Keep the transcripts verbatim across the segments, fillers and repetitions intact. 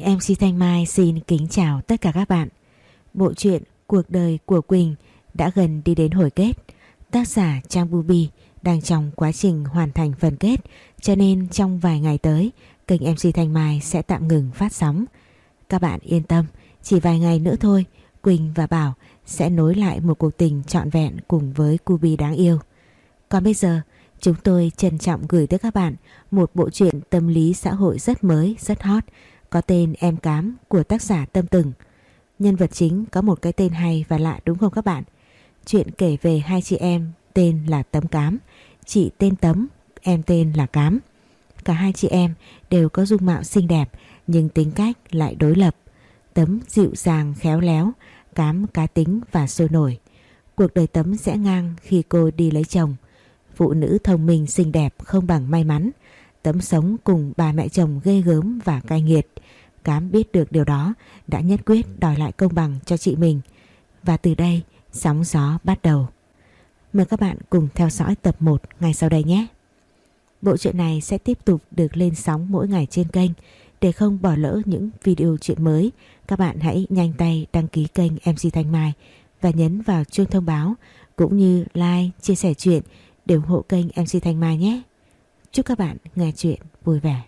em xê Thanh Mai xin kính chào tất cả các bạn. Bộ truyện Cuộc đời của Quỳnh đã gần đi đến hồi kết. Tác giả Trang Bubi đang trong quá trình hoàn thành phần kết, cho nên trong vài ngày tới kênh em xê Thanh Mai sẽ tạm ngừng phát sóng. Các bạn yên tâm, chỉ vài ngày nữa thôi Quỳnh và Bảo sẽ nối lại một cuộc tình trọn vẹn cùng với Cubi đáng yêu. Còn bây giờ chúng tôi trân trọng gửi tới các bạn một bộ truyện tâm lý xã hội rất mới, rất hot, có tên Em Cám của tác giả Tâm Từng. Nhân vật chính có một cái tên hay và lạ đúng không các bạn? Chuyện kể về hai chị em tên là Tấm Cám, chị tên Tấm, em tên là Cám. Cả hai chị em đều có dung mạo xinh đẹp nhưng tính cách lại đối lập. Tấm dịu dàng khéo léo, Cám cá tính và sôi nổi. Cuộc đời Tấm rẽ ngang khi cô đi lấy chồng. Phụ nữ thông minh xinh đẹp không bằng may mắn. Tấm sống cùng bà mẹ chồng ghê gớm và cay nghiệt. Cám biết được điều đó đã nhất quyết đòi lại công bằng cho chị mình. Và từ đây sóng gió bắt đầu. Mời các bạn cùng theo dõi tập một ngay sau đây nhé. Bộ truyện này sẽ tiếp tục được lên sóng mỗi ngày trên kênh. Để không bỏ lỡ những video truyện mới, các bạn hãy nhanh tay đăng ký kênh em xê Thanh Mai và nhấn vào chuông thông báo, cũng như like, chia sẻ truyện để ủng hộ kênh em xê Thanh Mai nhé. Chúc các bạn nghe truyện vui vẻ.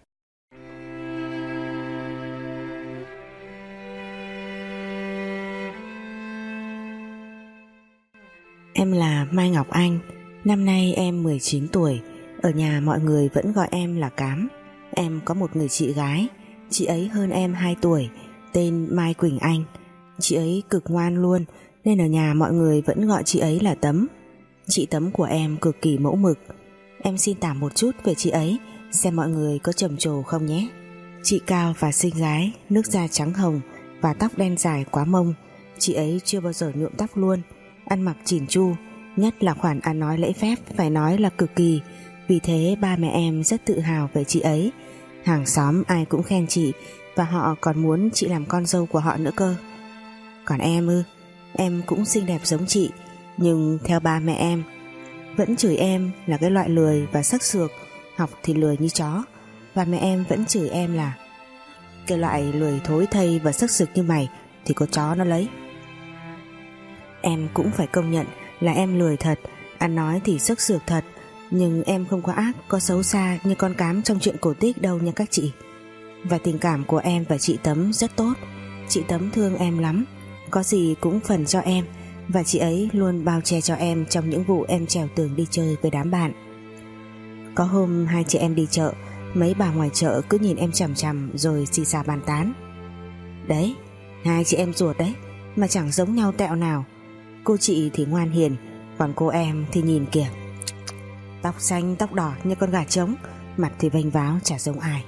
Em là Mai Ngọc Anh, năm nay em mười chín tuổi. Ở nhà mọi người vẫn gọi em là Cám. Em có một người chị gái, chị ấy hơn em hai tuổi, tên Mai Quỳnh Anh. Chị ấy cực ngoan luôn, nên ở nhà mọi người vẫn gọi chị ấy là Tấm. Chị Tấm của em cực kỳ mẫu mực. Em xin tả một chút về chị ấy, xem mọi người có trầm trồ không nhé. Chị cao và xinh gái, nước da trắng hồng và tóc đen dài quá mông. Chị ấy chưa bao giờ nhuộm tóc luôn, ăn mặc chỉn chu, nhất là khoản ăn nói lễ phép phải nói là cực kỳ. Vì thế ba mẹ em rất tự hào về chị ấy. Hàng xóm ai cũng khen chị, và họ còn muốn chị làm con dâu của họ nữa cơ. Còn em ư, em cũng xinh đẹp giống chị, nhưng theo ba mẹ em vẫn chửi em là cái loại lười và sắc sược, học thì lười như chó. Và mẹ em vẫn chửi em là cái loại lười thối thây và sắc sược như mày thì có chó nó lấy. Em cũng phải công nhận là em lười thật, ăn nói thì sắc sược thật, nhưng em không có ác, có xấu xa như con Cám trong chuyện cổ tích đâu nha các chị. Và tình cảm của em và chị Tấm rất tốt. Chị Tấm thương em lắm, có gì cũng phần cho em, và chị ấy luôn bao che cho em trong những vụ em trèo tường đi chơi với đám bạn. Có hôm hai chị em đi chợ, mấy bà ngoài chợ cứ nhìn em chằm chằm rồi xì xà bàn tán. Đấy, hai chị em ruột đấy, mà chẳng giống nhau tẹo nào. Cô chị thì ngoan hiền, còn cô em thì nhìn kìa, tóc xanh tóc đỏ như con gà trống, mặt thì vênh váo chả giống ai.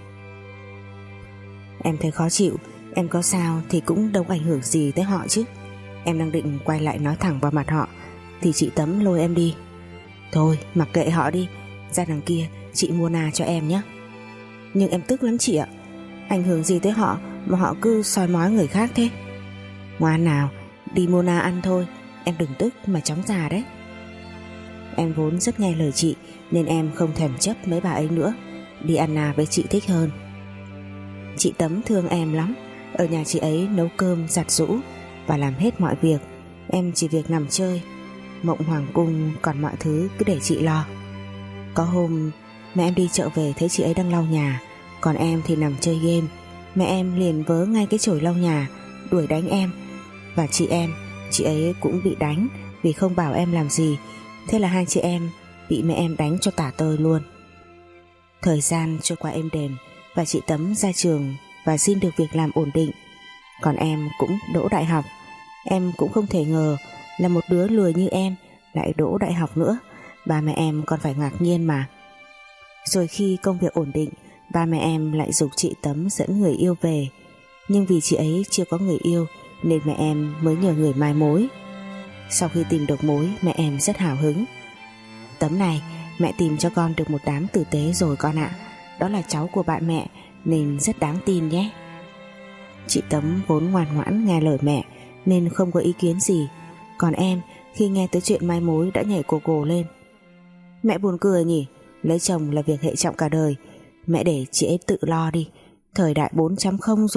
Em thấy khó chịu, em có sao thì cũng đâu ảnh hưởng gì tới họ chứ. Em đang định quay lại nói thẳng vào mặt họ thì chị Tấm lôi em đi. Thôi mặc kệ họ đi, ra đằng kia chị mua na cho em nhé. Nhưng em tức lắm chị ạ, ảnh hưởng gì tới họ mà họ cứ soi mói người khác thế. Ngoan nào, đi mua na ăn thôi, em đừng tức mà chóng già đấy. Em vốn rất nghe lời chị, nên em không thèm chấp mấy bà ấy nữa, đi ăn na với chị thích hơn. Chị Tấm thương em lắm, ở nhà chị ấy nấu cơm, giặt giũ và làm hết mọi việc. Em chỉ việc nằm chơi, mộng hoàng cung, còn mọi thứ cứ để chị lo. Có hôm mẹ em đi chợ về thấy chị ấy đang lau nhà, còn em thì nằm chơi game. Mẹ em liền vớ ngay cái chổi lau nhà, đuổi đánh em. Và chị em, chị ấy cũng bị đánh vì không bảo em làm gì. Thế là hai chị em bị mẹ em đánh cho tả tơi luôn. Thời gian trôi qua êm đềm, và chị Tấm ra trường và xin được việc làm ổn định. Còn em cũng đỗ đại học. Em cũng không thể ngờ là một đứa lười như em lại đỗ đại học nữa. Ba mẹ em còn phải ngạc nhiên mà. Rồi khi công việc ổn định, ba mẹ em lại giục chị Tấm dẫn người yêu về. Nhưng vì chị ấy chưa có người yêu nên mẹ em mới nhờ người mai mối. Sau khi tìm được mối, mẹ em rất hào hứng. Tấm này, mẹ tìm cho con được một đám tử tế rồi con ạ. Đó là cháu của bạn mẹ nên rất đáng tin nhé. Chị Tấm vốn ngoan ngoãn nghe lời mẹ nên không có ý kiến gì. Còn em khi nghe tới chuyện mai mối đã nhảy cổ cổ lên. Mẹ buồn cười nhỉ, lấy chồng là việc hệ trọng cả đời. Mẹ để chị ấy tự lo đi. Thời đại bốn chấm không rồi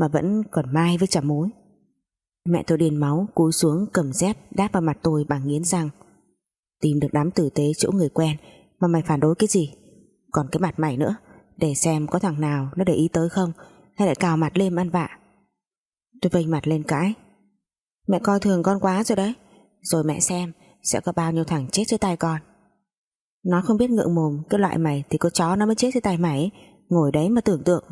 mà vẫn còn mai với chả mối. Mẹ tôi điên máu cúi xuống cầm dép đáp vào mặt tôi bằng nghiến răng. Tìm được đám tử tế chỗ người quen mà mày phản đối cái gì? Còn cái mặt mày nữa, để xem có thằng nào nó để ý tới không, hay lại cào mặt lên ăn vạ. Tôi vênh mặt lên cãi. Mẹ coi thường con quá rồi đấy. Rồi mẹ xem sẽ có bao nhiêu thằng chết dưới tay con. Nó không biết ngượng mồm, cái loại mày thì có chó nó mới chết dưới tay mày ấy. Ngồi đấy mà tưởng tượng.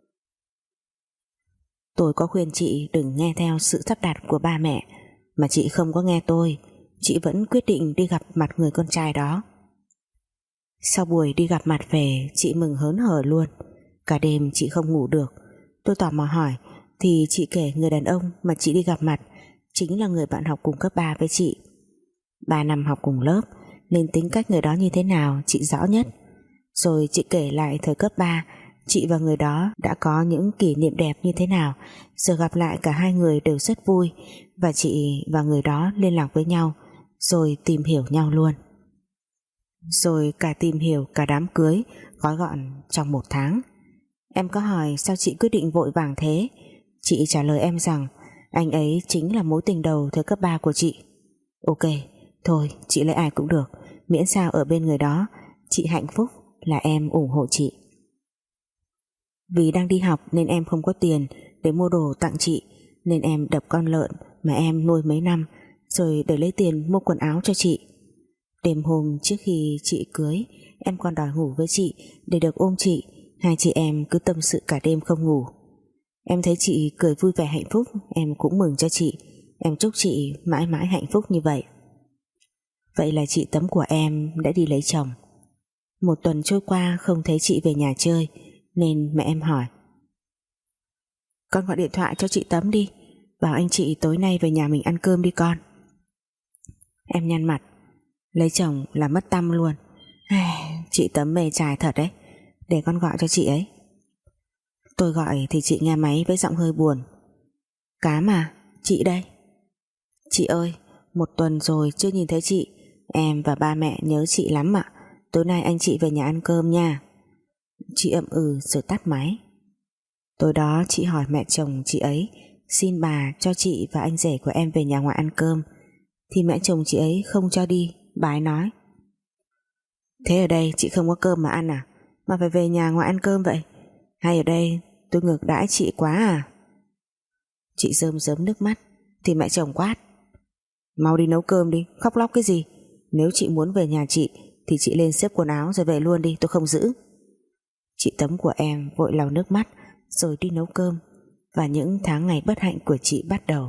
Tôi có khuyên chị đừng nghe theo sự sắp đặt của ba mẹ, mà chị không có nghe tôi. Chị vẫn quyết định đi gặp mặt người con trai đó. Sau buổi đi gặp mặt về, chị mừng hớn hở luôn. Cả đêm chị không ngủ được. Tôi tò mò hỏi thì chị kể người đàn ông mà chị đi gặp mặt chính là người bạn học cùng cấp ba với chị. Ba năm học cùng lớp nên tính cách người đó như thế nào chị rõ nhất. Rồi chị kể lại thời cấp ba chị và người đó đã có những kỷ niệm đẹp như thế nào. Giờ gặp lại cả hai người đều rất vui, và chị và người đó liên lạc với nhau rồi tìm hiểu nhau luôn. Rồi cả tìm hiểu cả đám cưới gói gọn trong một tháng. Em có hỏi sao chị quyết định vội vàng thế. Chị trả lời em rằng anh ấy chính là mối tình đầu thời cấp ba của chị. Ok, thôi chị lấy ai cũng được, miễn sao ở bên người đó chị hạnh phúc là em ủng hộ chị. Vì đang đi học nên em không có tiền để mua đồ tặng chị, nên em đập con lợn mà em nuôi mấy năm rồi để lấy tiền mua quần áo cho chị. Đêm hôm trước khi chị cưới, em còn đòi ngủ với chị để được ôm chị. Hai chị em cứ tâm sự cả đêm không ngủ. Em thấy chị cười vui vẻ hạnh phúc, em cũng mừng cho chị. Em chúc chị mãi mãi hạnh phúc như vậy. Vậy là chị Tấm của em đã đi lấy chồng. Một tuần trôi qua không thấy chị về nhà chơi, nên mẹ em hỏi: con gọi điện thoại cho chị Tấm đi, bảo anh chị tối nay về nhà mình ăn cơm đi con. Em nhăn mặt. Lấy chồng là mất tăm luôn. Chị Tấm mê trai thật đấy, để con gọi cho chị ấy. Tôi gọi thì chị nghe máy với giọng hơi buồn. Cám à, chị đây. Chị ơi, một tuần rồi chưa nhìn thấy chị. Em và ba mẹ nhớ chị lắm ạ. Tối nay anh chị về nhà ăn cơm nha. Chị ậm ừ rồi tắt máy. Tối đó chị hỏi mẹ chồng chị ấy xin bà cho chị và anh rể của em về nhà ngoại ăn cơm, thì mẹ chồng chị ấy không cho đi. Bà ấy nói: thế ở đây chị không có cơm mà ăn à, mà phải về nhà ngoại ăn cơm vậy? Hay ở đây tôi ngược đãi chị quá à? Chị rơm rớm nước mắt thì mẹ chồng quát: mau đi nấu cơm đi, khóc lóc cái gì? Nếu chị muốn về nhà chị thì chị lên xếp quần áo rồi về luôn đi, tôi không giữ. Chị Tấm của em vội lau nước mắt rồi đi nấu cơm, và những tháng ngày bất hạnh của chị bắt đầu.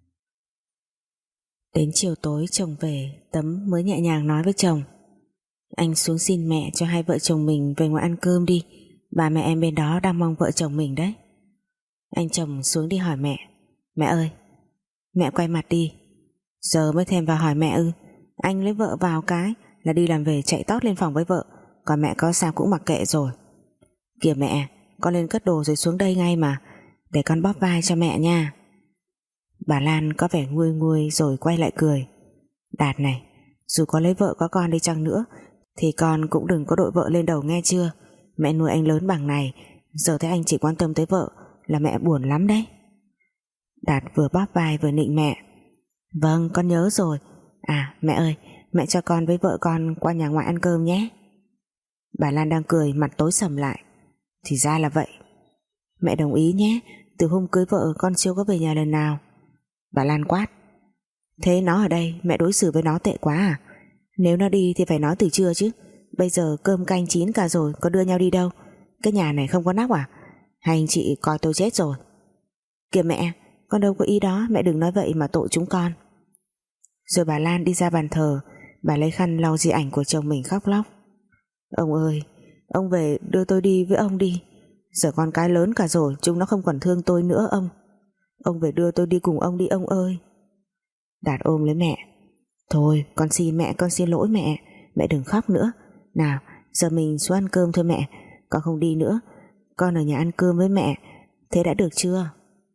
Đến chiều tối chồng về, Tấm mới nhẹ nhàng nói với chồng: anh xuống xin mẹ cho hai vợ chồng mình về ngoài ăn cơm đi, bà mẹ em bên đó đang mong vợ chồng mình đấy. Anh chồng xuống đi hỏi mẹ: mẹ ơi. Mẹ quay mặt đi. Giờ mới thèm vào hỏi mẹ ư? Anh lấy vợ vào cái là đi làm về chạy tót lên phòng với vợ, còn mẹ có sao cũng mặc kệ rồi. Kìa mẹ, con lên cất đồ rồi xuống đây ngay mà, để con bóp vai cho mẹ nha. Bà Lan có vẻ nguôi nguôi rồi quay lại cười: Đạt này, dù có lấy vợ có con đi chăng nữa thì con cũng đừng có đội vợ lên đầu nghe chưa. Mẹ nuôi anh lớn bằng này, giờ thấy anh chỉ quan tâm tới vợ là mẹ buồn lắm đấy. Đạt vừa bóp vai vừa nịnh mẹ: vâng, con nhớ rồi. À mẹ ơi, mẹ cho con với vợ con qua nhà ngoại ăn cơm nhé. Bà Lan đang cười mặt tối sầm lại: thì ra là vậy. Mẹ đồng ý nhé, từ hôm cưới vợ con chưa có về nhà lần nào. Bà Lan quát: thế nó ở đây mẹ đối xử với nó tệ quá à? Nếu nó đi thì phải nói từ trưa chứ. Bây giờ cơm canh chín cả rồi, có đưa nhau đi đâu? Cái nhà này không có nắp à? Hay anh chị coi tôi chết rồi? Kìa mẹ, con đâu có ý đó, mẹ đừng nói vậy mà tội chúng con. Rồi bà Lan đi ra bàn thờ, bà lấy khăn lau di ảnh của chồng mình khóc lóc: ông ơi, ông về đưa tôi đi với ông đi. Giờ con cái lớn cả rồi, chúng nó không còn thương tôi nữa ông. Ông về đưa tôi đi cùng ông đi ông ơi. Đạt ôm lấy mẹ: thôi con xin mẹ, con xin lỗi mẹ. Mẹ đừng khóc nữa. Nào, giờ mình xuống ăn cơm thôi mẹ. Con không đi nữa, con ở nhà ăn cơm với mẹ. Thế đã được chưa?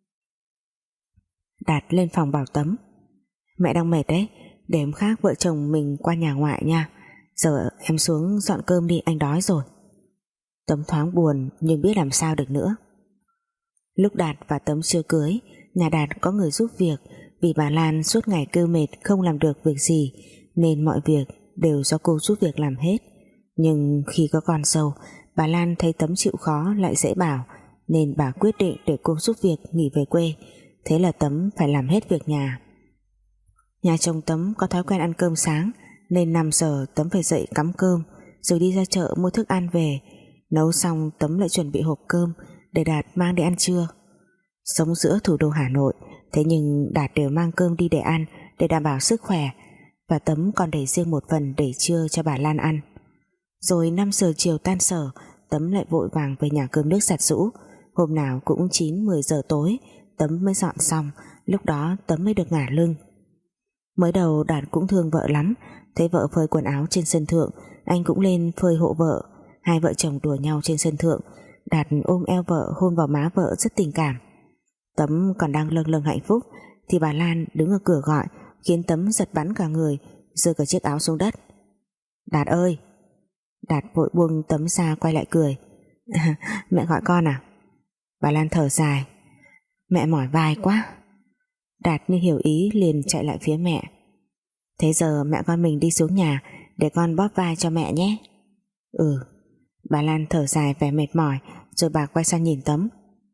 Đạt lên phòng bảo Tấm: mẹ đang mệt đấy, để hôm khác vợ chồng mình qua nhà ngoại nha. Giờ em xuống dọn cơm đi, anh đói rồi. Tấm thoáng buồn nhưng biết làm sao được nữa. Lúc Đạt và Tấm chưa cưới, nhà Đạt có người giúp việc, vì bà Lan suốt ngày kêu mệt không làm được việc gì nên mọi việc đều do cô giúp việc làm hết. Nhưng khi có con dâu, bà Lan thấy Tấm chịu khó lại dễ bảo, nên bà quyết định để cô giúp việc nghỉ về quê. Thế là Tấm phải làm hết việc nhà. Nhà chồng Tấm có thói quen ăn cơm sáng, nên năm giờ Tấm phải dậy cắm cơm, rồi đi ra chợ mua thức ăn về. Nấu xong Tấm lại chuẩn bị hộp cơm để Đạt mang đi ăn trưa. Sống giữa thủ đô Hà Nội, thế nhưng Đạt đều mang cơm đi để ăn, để đảm bảo sức khỏe, và Tấm còn để riêng một phần để trưa cho bà Lan ăn. Rồi năm giờ chiều tan sở, Tấm lại vội vàng về nhà cơm nước giặt giũ. Hôm nào cũng chín mười giờ tối Tấm mới dọn xong, lúc đó Tấm mới được ngả lưng. Mới đầu Đạt cũng thương vợ lắm, thấy vợ phơi quần áo trên sân thượng, anh cũng lên phơi hộ vợ. Hai vợ chồng đùa nhau trên sân thượng, Đạt ôm eo vợ hôn vào má vợ rất tình cảm. Tấm còn đang lâng lâng hạnh phúc thì bà Lan đứng ở cửa gọi, khiến Tấm giật bắn cả người, rơi cả chiếc áo xuống đất. Đạt ơi! Đạt vội buông Tấm ra, quay lại cười. Mẹ gọi con à? Bà Lan thở dài. Mẹ mỏi vai quá. Đạt như hiểu ý liền chạy lại phía mẹ. Thế giờ mẹ con mình đi xuống nhà để con bóp vai cho mẹ nhé. Ừ. Bà Lan thở dài vẻ mệt mỏi, rồi bà quay sang nhìn Tấm.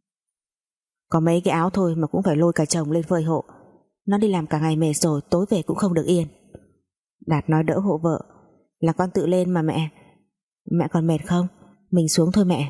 Có mấy cái áo thôi mà cũng phải lôi cả chồng lên phơi hộ. Nó đi làm cả ngày mệt rồi, tối về cũng không được yên. Đạt nói đỡ hộ vợ. Là con tự lên mà mẹ. Mẹ còn mệt không? Mình xuống thôi mẹ.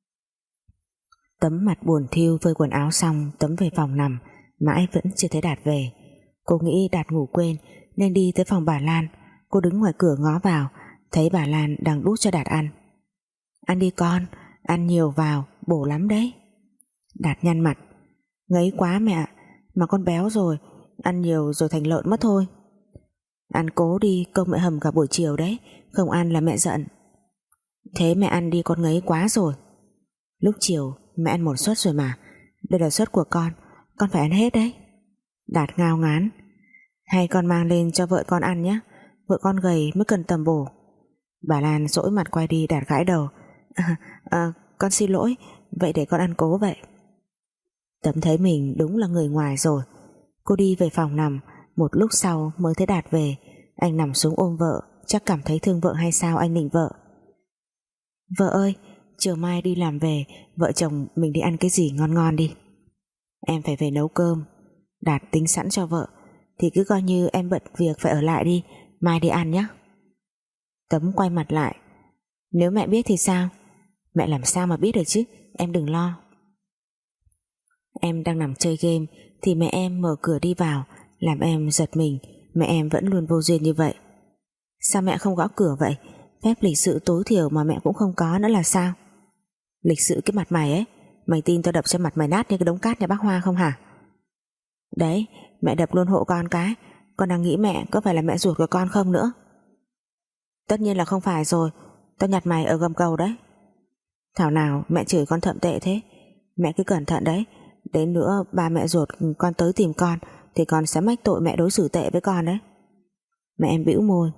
Tấm mặt buồn thiu phơi quần áo xong, Tấm về phòng nằm, mãi vẫn chưa thấy Đạt về. Cô nghĩ Đạt ngủ quên nên đi tới phòng bà Lan. Cô đứng ngoài cửa ngó vào, thấy bà Lan đang đút cho Đạt ăn. Ăn đi con, ăn nhiều vào, bổ lắm đấy. Đạt nhăn mặt. Ngấy quá mẹ, mà con béo rồi, ăn nhiều rồi thành lợn mất thôi. Ăn cố đi, công mẹ hầm cả buổi chiều đấy, không ăn là mẹ giận. Thế mẹ ăn đi, con ngấy quá rồi. Lúc chiều mẹ ăn một suất rồi mà, đây là suất của con, con phải ăn hết đấy. Đạt ngao ngán. Hay con mang lên cho vợ con ăn nhé, vợ con gầy mới cần tầm bổ. Bà Lan dỗi mặt quay đi. Đạt gãi đầu. à, à, Con xin lỗi, vậy để con ăn cố vậy. Tấm thấy mình đúng là người ngoài rồi. Cô đi về phòng nằm. Một lúc sau mới thấy Đạt về. Anh nằm xuống ôm vợ, chắc cảm thấy thương vợ hay sao anh nịnh vợ. Vợ ơi, chiều mai đi làm về, vợ chồng mình đi ăn cái gì ngon ngon đi. Em phải về nấu cơm. Đạt tính sẵn cho vợ. Thì cứ coi như em bận việc phải ở lại đi, mai đi ăn nhé. Tấm quay mặt lại. Nếu mẹ biết thì sao? Mẹ làm sao mà biết được chứ, em đừng lo. Em đang nằm chơi game thì mẹ em mở cửa đi vào, làm em giật mình. Mẹ em vẫn luôn vô duyên như vậy. Sao mẹ không gõ cửa vậy? Phép lịch sự tối thiểu mà mẹ cũng không có nữa là sao? Lịch sự cái mặt mày ấy, mày tin tao đập cho mặt mày nát như cái đống cát nhà bác Hoa không hả? Đấy, mẹ đập luôn hộ con cái. Con đang nghĩ mẹ có phải là mẹ ruột của con không nữa. Tất nhiên là không phải rồi, tao nhặt mày ở gầm cầu đấy. Thảo nào mẹ chửi con thậm tệ thế. Mẹ cứ cẩn thận đấy, đến nữa ba mẹ ruột con tới tìm con thì con sẽ mách tội mẹ đối xử tệ với con đấy. Mẹ em bĩu môi.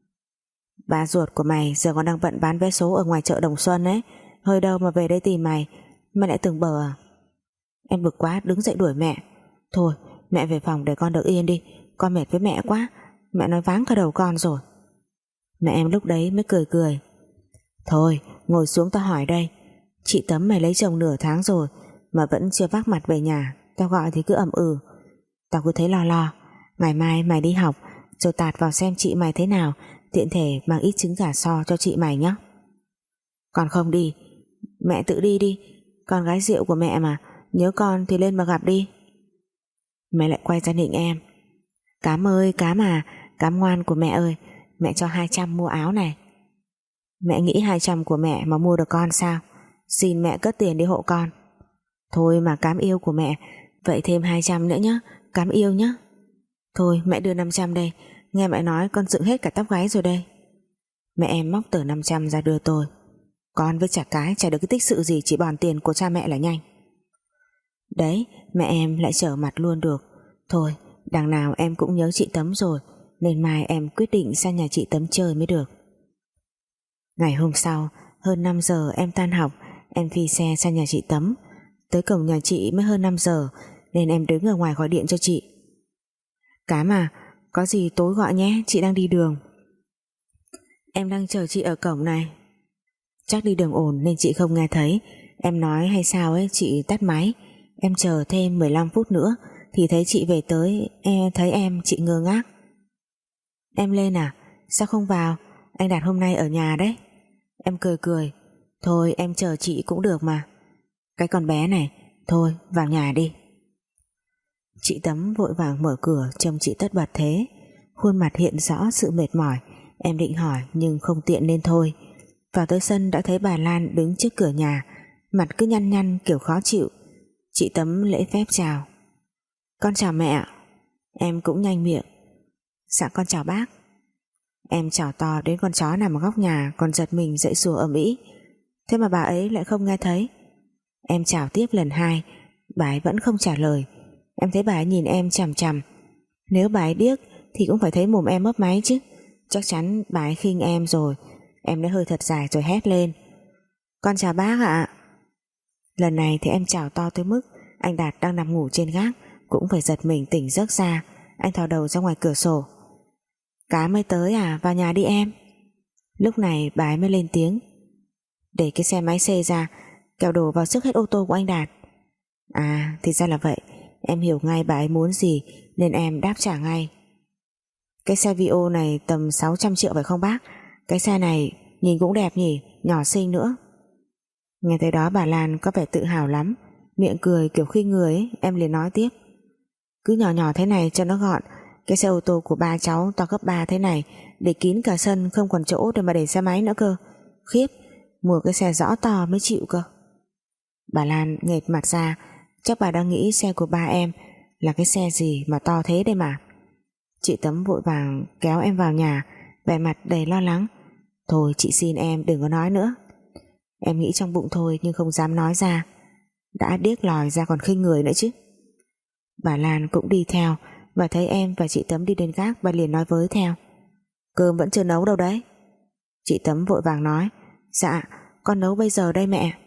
Ba ruột của mày giờ còn đang bận bán vé số ở ngoài chợ Đồng Xuân ấy, hơi đâu mà về đây tìm mày. Mày lại tưởng bờ à? Em bực quá đứng dậy đuổi mẹ. Thôi mẹ về phòng để con được yên đi, con mệt với mẹ quá, mẹ nói váng cả đầu con rồi. Mẹ em lúc đấy mới cười cười. Thôi ngồi xuống tao hỏi đây. Chị Tấm mày lấy chồng nửa tháng rồi mà vẫn chưa vác mặt về nhà, tao gọi thì cứ ậm ừ. Tao cứ thấy lo lo. Ngày mai mày đi học rồi tạt vào xem chị mày thế nào, tiện thể mang ít trứng gà so cho chị mày nhé. Con không đi. Mẹ tự đi đi, con gái rượu của mẹ mà, nhớ con thì lên mà gặp đi. Mẹ lại quay ra nịnh em. Cám ơi Cám à, Cám ngoan của mẹ ơi, mẹ cho hai trăm mua áo này. Mẹ nghĩ hai trăm của mẹ mà mua được con sao? Xin mẹ cất tiền đi hộ con. Thôi mà Cám yêu của mẹ, vậy thêm hai trăm nữa nhé, Cám yêu nhé. Thôi mẹ đưa năm trăm đây, nghe mẹ nói con dựng hết cả tóc gáy rồi đây. Mẹ em móc tờ năm trăm ra đưa tôi. Con với chả cái chả được cái tích sự gì, chỉ bòn tiền của cha mẹ là nhanh. Đấy, mẹ em lại trở mặt luôn được. Thôi, đằng nào em cũng nhớ chị Tấm rồi, nên mai em quyết định sang nhà chị Tấm chơi mới được. Ngày hôm sau, hơn năm giờ em tan học, em phi xe sang nhà chị Tấm. Tới cổng nhà chị mới hơn năm giờ nên em đứng ở ngoài gọi điện cho chị. Cám à, có gì tối gọi nhé, chị đang đi đường. Em đang chờ chị ở cổng này. Chắc đi đường ồn nên chị không nghe thấy em nói hay sao ấy. Chị tắt máy. Em chờ thêm mười lăm phút nữa thì thấy chị về tới. Em thấy em, chị ngơ ngác. Em lên à? Sao không vào? Anh Đạt hôm nay ở nhà đấy. Em cười cười. Thôi em chờ chị cũng được mà. Cái con bé này, thôi vào nhà đi. Chị Tấm vội vàng mở cửa, trông chị tất bật thế, khuôn mặt hiện rõ sự mệt mỏi. Em định hỏi nhưng không tiện nên thôi. Vào tới sân đã thấy bà Lan đứng trước cửa nhà, mặt cứ nhăn nhăn kiểu khó chịu. Chị Tấm lễ phép chào. Con chào mẹ. Em cũng nhanh miệng. Dạ con chào bác. Em chào to đến con chó nằm ở góc nhà còn giật mình dậy sủa ầm ĩ. Thế mà bà ấy lại không nghe thấy. Em chào tiếp lần hai, bà ấy vẫn không trả lời. Em thấy bà ấy nhìn em chằm chằm. Nếu bà ấy điếc thì cũng phải thấy mồm em mấp máy chứ. Chắc chắn bà ấy khinh em rồi. Em đã hơi thật dài rồi hét lên. Con chào bác ạ. Lần này thì em chào to tới mức anh Đạt đang nằm ngủ trên gác cũng phải giật mình tỉnh giấc ra. Anh thò đầu ra ngoài cửa sổ. Cá mới tới à, vào nhà đi em. Lúc này bà ấy mới lên tiếng. Để cái xe máy xê ra, kẻo đổ vào sức hết ô tô của anh Đạt. À thì ra là vậy. Em hiểu ngay bà ấy muốn gì nên em đáp trả ngay. Cái xe Vio này tầm sáu trăm triệu phải không bác? Cái xe này nhìn cũng đẹp nhỉ, nhỏ xinh nữa. Nghe tới đó bà Lan có vẻ tự hào lắm, miệng cười kiểu khinh người ấy. Em liền nói tiếp. Cứ nhỏ nhỏ thế này cho nó gọn. Cái xe ô tô của ba cháu to gấp ba thế này, để kín cả sân, không còn chỗ để mà để xe máy nữa cơ. Khiếp, mua cái xe rõ to mới chịu cơ. Bà Lan nghệt mặt ra. Chắc bà đang nghĩ xe của ba em là cái xe gì mà to thế đây mà. Chị Tấm vội vàng kéo em vào nhà, vẻ mặt đầy lo lắng. Thôi chị xin em đừng có nói nữa. Em nghĩ trong bụng thôi nhưng không dám nói ra. Đã điếc lòi ra còn khinh người nữa chứ. Bà Lan cũng đi theo, và thấy em và chị Tấm đi đến gác, bà liền nói với theo. Cơm vẫn chưa nấu đâu đấy. Chị Tấm vội vàng nói. Dạ con nấu bây giờ đây mẹ.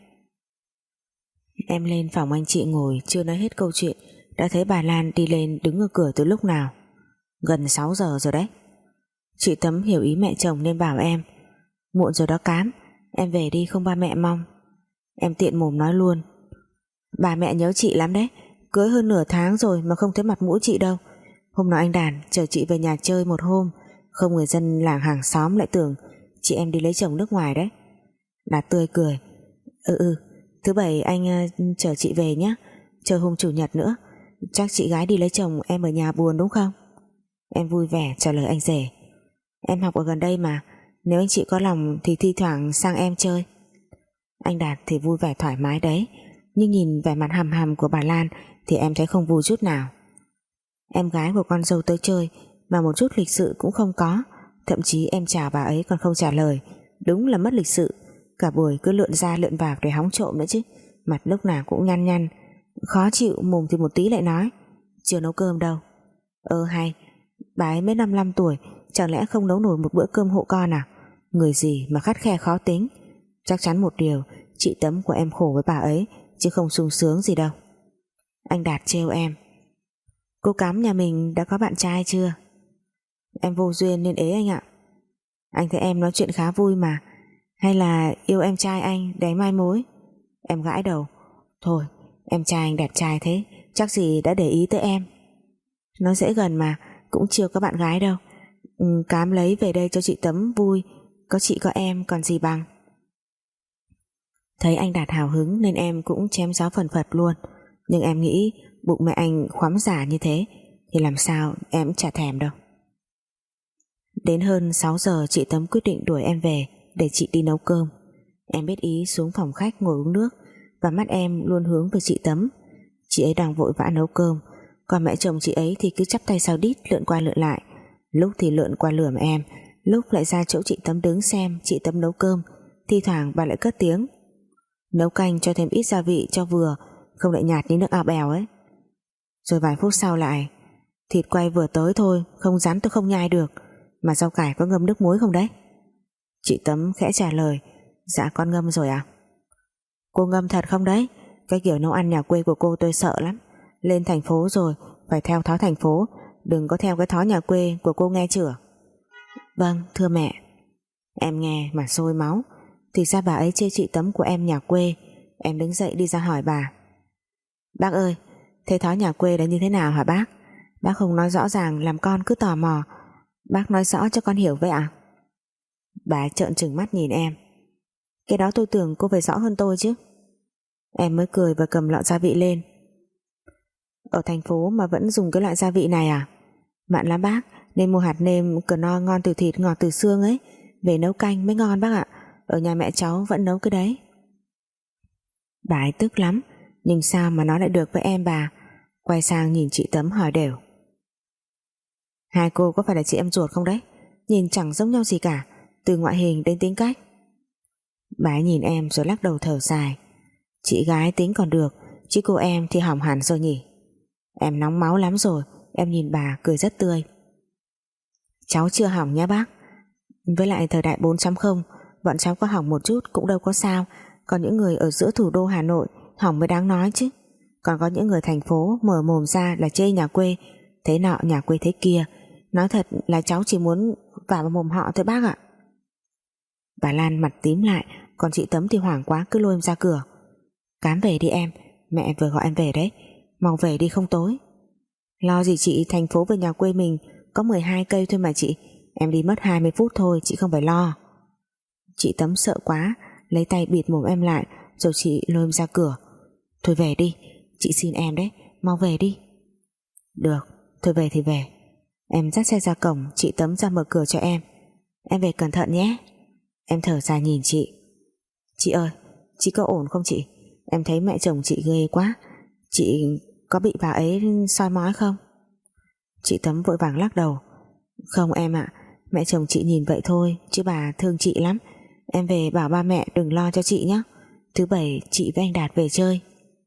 Em lên phòng anh chị ngồi, chưa nói hết câu chuyện đã thấy bà Lan đi lên đứng ở cửa từ lúc nào. Gần sáu giờ rồi đấy. Chị Tấm hiểu ý mẹ chồng nên bảo em. Muộn rồi đó Cám, em về đi không ba mẹ mong. Em tiện mồm nói luôn. Bà mẹ nhớ chị lắm đấy. Cưới hơn nửa tháng rồi mà không thấy mặt mũi chị đâu. Hôm nào anh Đàn chờ chị về nhà chơi một hôm, không người dân làng hàng xóm lại tưởng chị em đi lấy chồng nước ngoài đấy. Đạt tươi cười. Ừ ừ, thứ bảy anh uh, chờ chị về nhé. Chờ hôm chủ nhật nữa. Chắc chị gái đi lấy chồng em ở nhà buồn đúng không? Em vui vẻ trả lời anh rể. Em học ở gần đây mà, nếu anh chị có lòng thì thi thoảng sang em chơi. Anh Đạt thì vui vẻ thoải mái đấy, nhưng nhìn vẻ mặt hầm hầm của bà Lan thì em thấy không vui chút nào. Em gái của con dâu tới chơi mà một chút lịch sự cũng không có. Thậm chí em chào bà ấy còn không trả lời. Đúng là mất lịch sự. Cả buổi cứ lượn ra lượn vào để hóng trộm nữa chứ. Mặt lúc nào cũng nhăn nhăn, khó chịu, mồm thì một tí lại nói chưa nấu cơm đâu. Ơ hay, bà ấy mới năm mươi lăm tuổi, chẳng lẽ không nấu nổi một bữa cơm hộ con à? Người gì mà khắt khe khó tính. Chắc chắn một điều, chị Tấm của em khổ với bà ấy chứ không sung sướng gì đâu. Anh Đạt trêu em. Cô Cám nhà mình đã có bạn trai chưa? Em vô duyên nên ế anh ạ. Anh thấy em nói chuyện khá vui mà. Hay là yêu em trai anh để mai mối? Em gãi đầu. Thôi, em trai anh đẹp trai thế, chắc gì đã để ý tới em. Nó dễ gần mà, cũng chưa có bạn gái đâu. ừ, Cám lấy về đây cho chị Tấm vui. Có chị có em còn gì bằng. Thấy anh Đạt hào hứng nên em cũng chém gió phần phật luôn. Nhưng em nghĩ bụng mẹ anh khoắm giả như thế thì làm sao em chả thèm đâu. Đến hơn sáu giờ chị Tấm quyết định đuổi em về để chị đi nấu cơm. Em biết ý xuống phòng khách ngồi uống nước, và mắt em luôn hướng về chị Tấm. Chị ấy đang vội vã nấu cơm, còn mẹ chồng chị ấy thì cứ chắp tay sau đít lượn qua lượn lại. Lúc thì lượn qua lườm em, lúc lại ra chỗ chị Tấm đứng xem chị Tấm nấu cơm. Thi thoảng bà lại cất tiếng. Nấu canh cho thêm ít gia vị cho vừa, không lại nhạt như nước ao bèo ấy. Rồi vài phút sau lại. Thịt quay vừa tới thôi, không rắn tôi không nhai được. Mà rau cải có ngâm nước muối không đấy? Chị Tấm khẽ trả lời. Dạ con ngâm rồi ạ. À? Cô ngâm thật không đấy? Cái kiểu nấu ăn nhà quê của cô tôi sợ lắm. Lên thành phố rồi phải theo thói thành phố, đừng có theo cái thói nhà quê của cô nghe chưa? Vâng thưa mẹ. Em nghe mà sôi máu. Thì ra bà ấy chê chị Tấm của em nhà quê. Em đứng dậy đi ra hỏi bà. Bác ơi, thế thói nhà quê là như thế nào hả bác? Bác không nói rõ ràng làm con cứ tò mò. Bác nói rõ cho con hiểu vậy ạ. Bà trợn trừng mắt nhìn em. Cái đó tôi tưởng cô phải rõ hơn tôi chứ. Em mới cười và cầm lọ gia vị lên. Ở thành phố mà vẫn dùng cái loại gia vị này à? Mặn lắm bác, nên mua hạt nêm cờ no ngon từ thịt ngọt từ xương ấy, về nấu canh mới ngon bác ạ. Ở nhà mẹ cháu vẫn nấu cái đấy. Bà ấy tức lắm, nhưng sao mà nói lại được với em bà. Quay sang nhìn chị Tấm hỏi đều. Hai cô có phải là chị em ruột không đấy? Nhìn chẳng giống nhau gì cả, từ ngoại hình đến tính cách. Bà ấy nhìn em rồi lắc đầu thở dài. Chị gái tính còn được, chứ cô em thì hỏng hẳn rồi nhỉ. Em nóng máu lắm rồi. Em nhìn bà cười rất tươi. Cháu chưa hỏng nhá bác. Với lại thời đại bốn chấm không, bọn cháu có hỏng một chút cũng đâu có sao. Còn những người ở giữa thủ đô Hà Nội hỏng mới đáng nói chứ. Còn có những người thành phố mở mồm ra là chê nhà quê, thế nọ nhà quê thế kia. Nói thật là cháu chỉ muốn vào vào mồm họ thôi bác ạ. Bà Lan mặt tím lại, còn chị Tấm thì hoảng quá cứ lôi em ra cửa. Cám về đi em, mẹ vừa gọi em về đấy. Mau về đi không tối. Lo gì chị, thành phố về nhà quê mình có mười hai cây thôi mà chị. Em đi mất hai mươi phút thôi, chị không phải lo. Chị Tấm sợ quá, lấy tay bịt mồm em lại, rồi chị lôi em ra cửa. Thôi về đi, chị xin em đấy, mau về đi. Được, thôi về thì về. Em dắt xe ra cổng, chị Tấm ra mở cửa cho em. Em về cẩn thận nhé. Em thở dài nhìn chị. Chị ơi, chị có ổn không chị? Em thấy mẹ chồng chị ghê quá. Chị có bị bà ấy soi mói không? Chị Tấm vội vàng lắc đầu. Không em ạ, mẹ chồng chị nhìn vậy thôi, chứ bà thương chị lắm. Em về bảo ba mẹ đừng lo cho chị nhé. Thứ bảy chị với anh Đạt về chơi.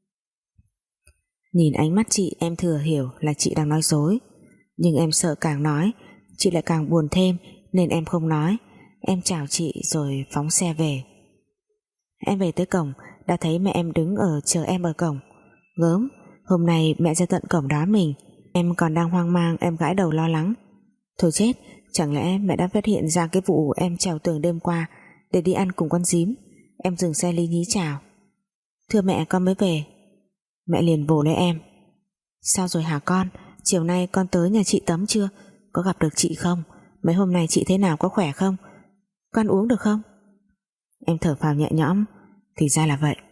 Nhìn ánh mắt chị em thừa hiểu là chị đang nói dối. Nhưng em sợ càng nói chị lại càng buồn thêm, nên em không nói. Em chào chị rồi phóng xe về. Em về tới cổng đã thấy mẹ em đứng ở chờ em ở cổng. Gớm, hôm nay mẹ ra tận cổng đón mình. Em còn đang hoang mang, em gãi đầu lo lắng. Thôi chết, chẳng lẽ mẹ đã phát hiện ra cái vụ em trèo tường đêm qua để đi ăn cùng con dím. Em dừng xe lý nhí chào. Thưa mẹ, con mới về. Mẹ liền vồ lấy em. Sao rồi hả con? Chiều nay con tới nhà chị Tấm chưa? Có gặp được chị không? Mấy hôm nay chị thế nào, có khỏe không? Con uống được không? Em thở phào nhẹ nhõm. Thì ra là vậy.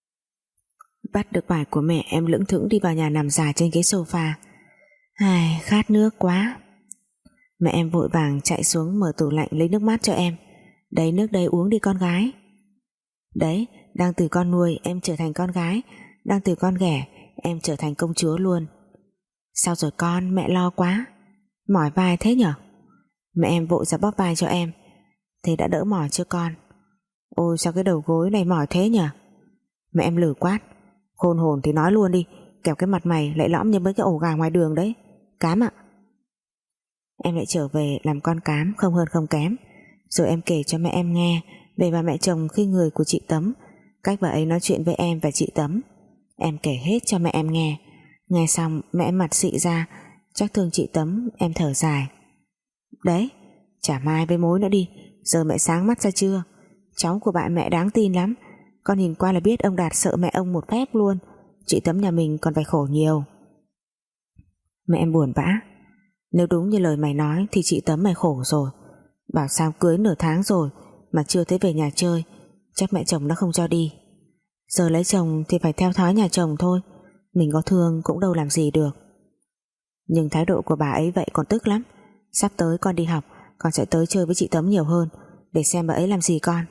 Bắt được bài của mẹ, em lững thững đi vào nhà nằm dài trên ghế sofa. Ai, khát nước quá. Mẹ em vội vàng chạy xuống mở tủ lạnh lấy nước mát cho em. Đấy, nước đây, uống đi con gái. Đấy, đang từ con nuôi em trở thành con gái, đang từ con ghẻ em trở thành công chúa luôn. Sao rồi con, mẹ lo quá. Mỏi vai thế nhở? Mẹ em vội ra bóp vai cho em. Thế đã đỡ mỏi chưa con? Ôi sao cái đầu gối này mỏi thế nhở? Mẹ em lử quát. Khôn hồn thì nói luôn đi, kẻo cái mặt mày lại lõm như mấy cái ổ gà ngoài đường đấy. Cám ạ. Em lại trở về làm con cám không hơn không kém. Rồi em kể cho mẹ em nghe về bà mẹ chồng khi người của chị Tấm, cách bà ấy nói chuyện với em và chị Tấm. Em kể hết cho mẹ em nghe. Nghe xong mẹ em mặt xị ra. Chắc thương chị Tấm, em thở dài. Đấy, chả mai với mối nữa đi. Giờ mẹ sáng mắt ra chưa? Cháu của bạn mẹ đáng tin lắm. Con nhìn qua là biết ông Đạt sợ mẹ ông một phép luôn. Chị Tấm nhà mình còn phải khổ nhiều. Mẹ em buồn bã. Nếu đúng như lời mày nói thì chị Tấm mày khổ rồi. Bảo sao cưới nửa tháng rồi mà chưa thấy về nhà chơi. Chắc mẹ chồng nó không cho đi. Giờ lấy chồng thì phải theo thói nhà chồng thôi. Mình có thương cũng đâu làm gì được. Nhưng thái độ của bà ấy vậy còn tức lắm. Sắp tới con đi học, con sẽ tới chơi với chị Tấm nhiều hơn, để xem bà ấy làm gì con.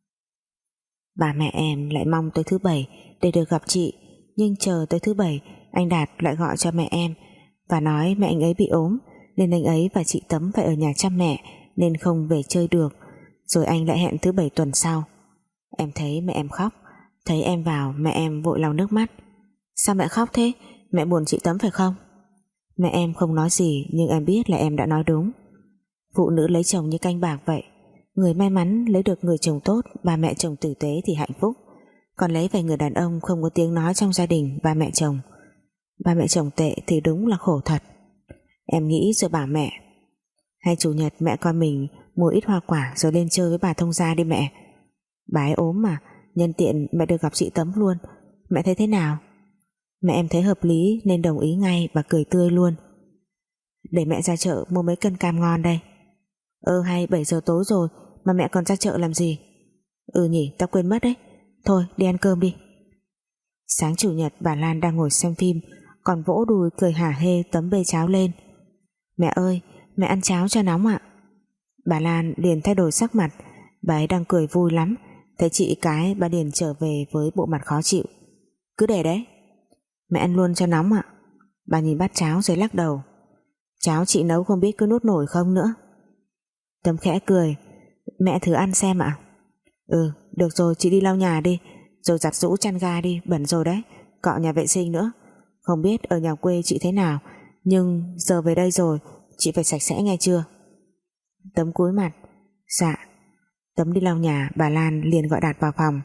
Bà mẹ em lại mong tới thứ bảy để được gặp chị. Nhưng chờ tới thứ bảy, anh Đạt lại gọi cho mẹ em và nói mẹ anh ấy bị ốm, nên anh ấy và chị Tấm phải ở nhà chăm mẹ, nên không về chơi được. Rồi anh lại hẹn thứ bảy tuần sau. Em thấy mẹ em khóc. Thấy em vào, mẹ em vội lau nước mắt. Sao mẹ khóc thế? Mẹ buồn chị Tấm phải không? Mẹ em không nói gì, nhưng em biết là em đã nói đúng. Phụ nữ lấy chồng như canh bạc vậy. Người may mắn lấy được người chồng tốt, bà mẹ chồng tử tế thì hạnh phúc. Còn lấy về người đàn ông không có tiếng nói trong gia đình ba mẹ chồng. Ba mẹ chồng tệ thì đúng là khổ thật. Em nghĩ rồi bảo mẹ, hay chủ nhật mẹ con mình mua ít hoa quả rồi lên chơi với bà thông gia đi mẹ. Bà ấy ốm mà, nhân tiện mẹ được gặp chị Tấm luôn. Mẹ thấy thế nào? Mẹ em thấy hợp lý nên đồng ý ngay, bà cười tươi luôn. Để mẹ ra chợ mua mấy cân cam ngon đây. Ơ hay bảy giờ tối rồi mà mẹ còn ra chợ làm gì? Ừ nhỉ, tao quên mất đấy. Thôi đi ăn cơm đi. Sáng chủ nhật bà Lan đang ngồi xem phim, còn vỗ đùi cười hả hê tấm bê cháo lên. Mẹ ơi, mẹ ăn cháo cho nóng ạ. Bà Lan liền thay đổi sắc mặt. Bà ấy đang cười vui lắm. Thấy chị cái bà liền trở về với bộ mặt khó chịu. Cứ để đấy. Mẹ ăn luôn cho nóng ạ. Bà nhìn bát cháo rồi lắc đầu. Cháo chị nấu không biết cứ nuốt nổi không nữa. Tấm khẽ cười. Mẹ thử ăn xem ạ. Ừ, được rồi, chị đi lau nhà đi, rồi giặt giũ chăn ga đi, bẩn rồi đấy. Cọ nhà vệ sinh nữa. Không biết ở nhà quê chị thế nào, nhưng giờ về đây rồi chị phải sạch sẽ nghe chưa? Tấm cúi mặt. Dạ. Tấm đi lau nhà, bà Lan liền gọi Đạt vào phòng.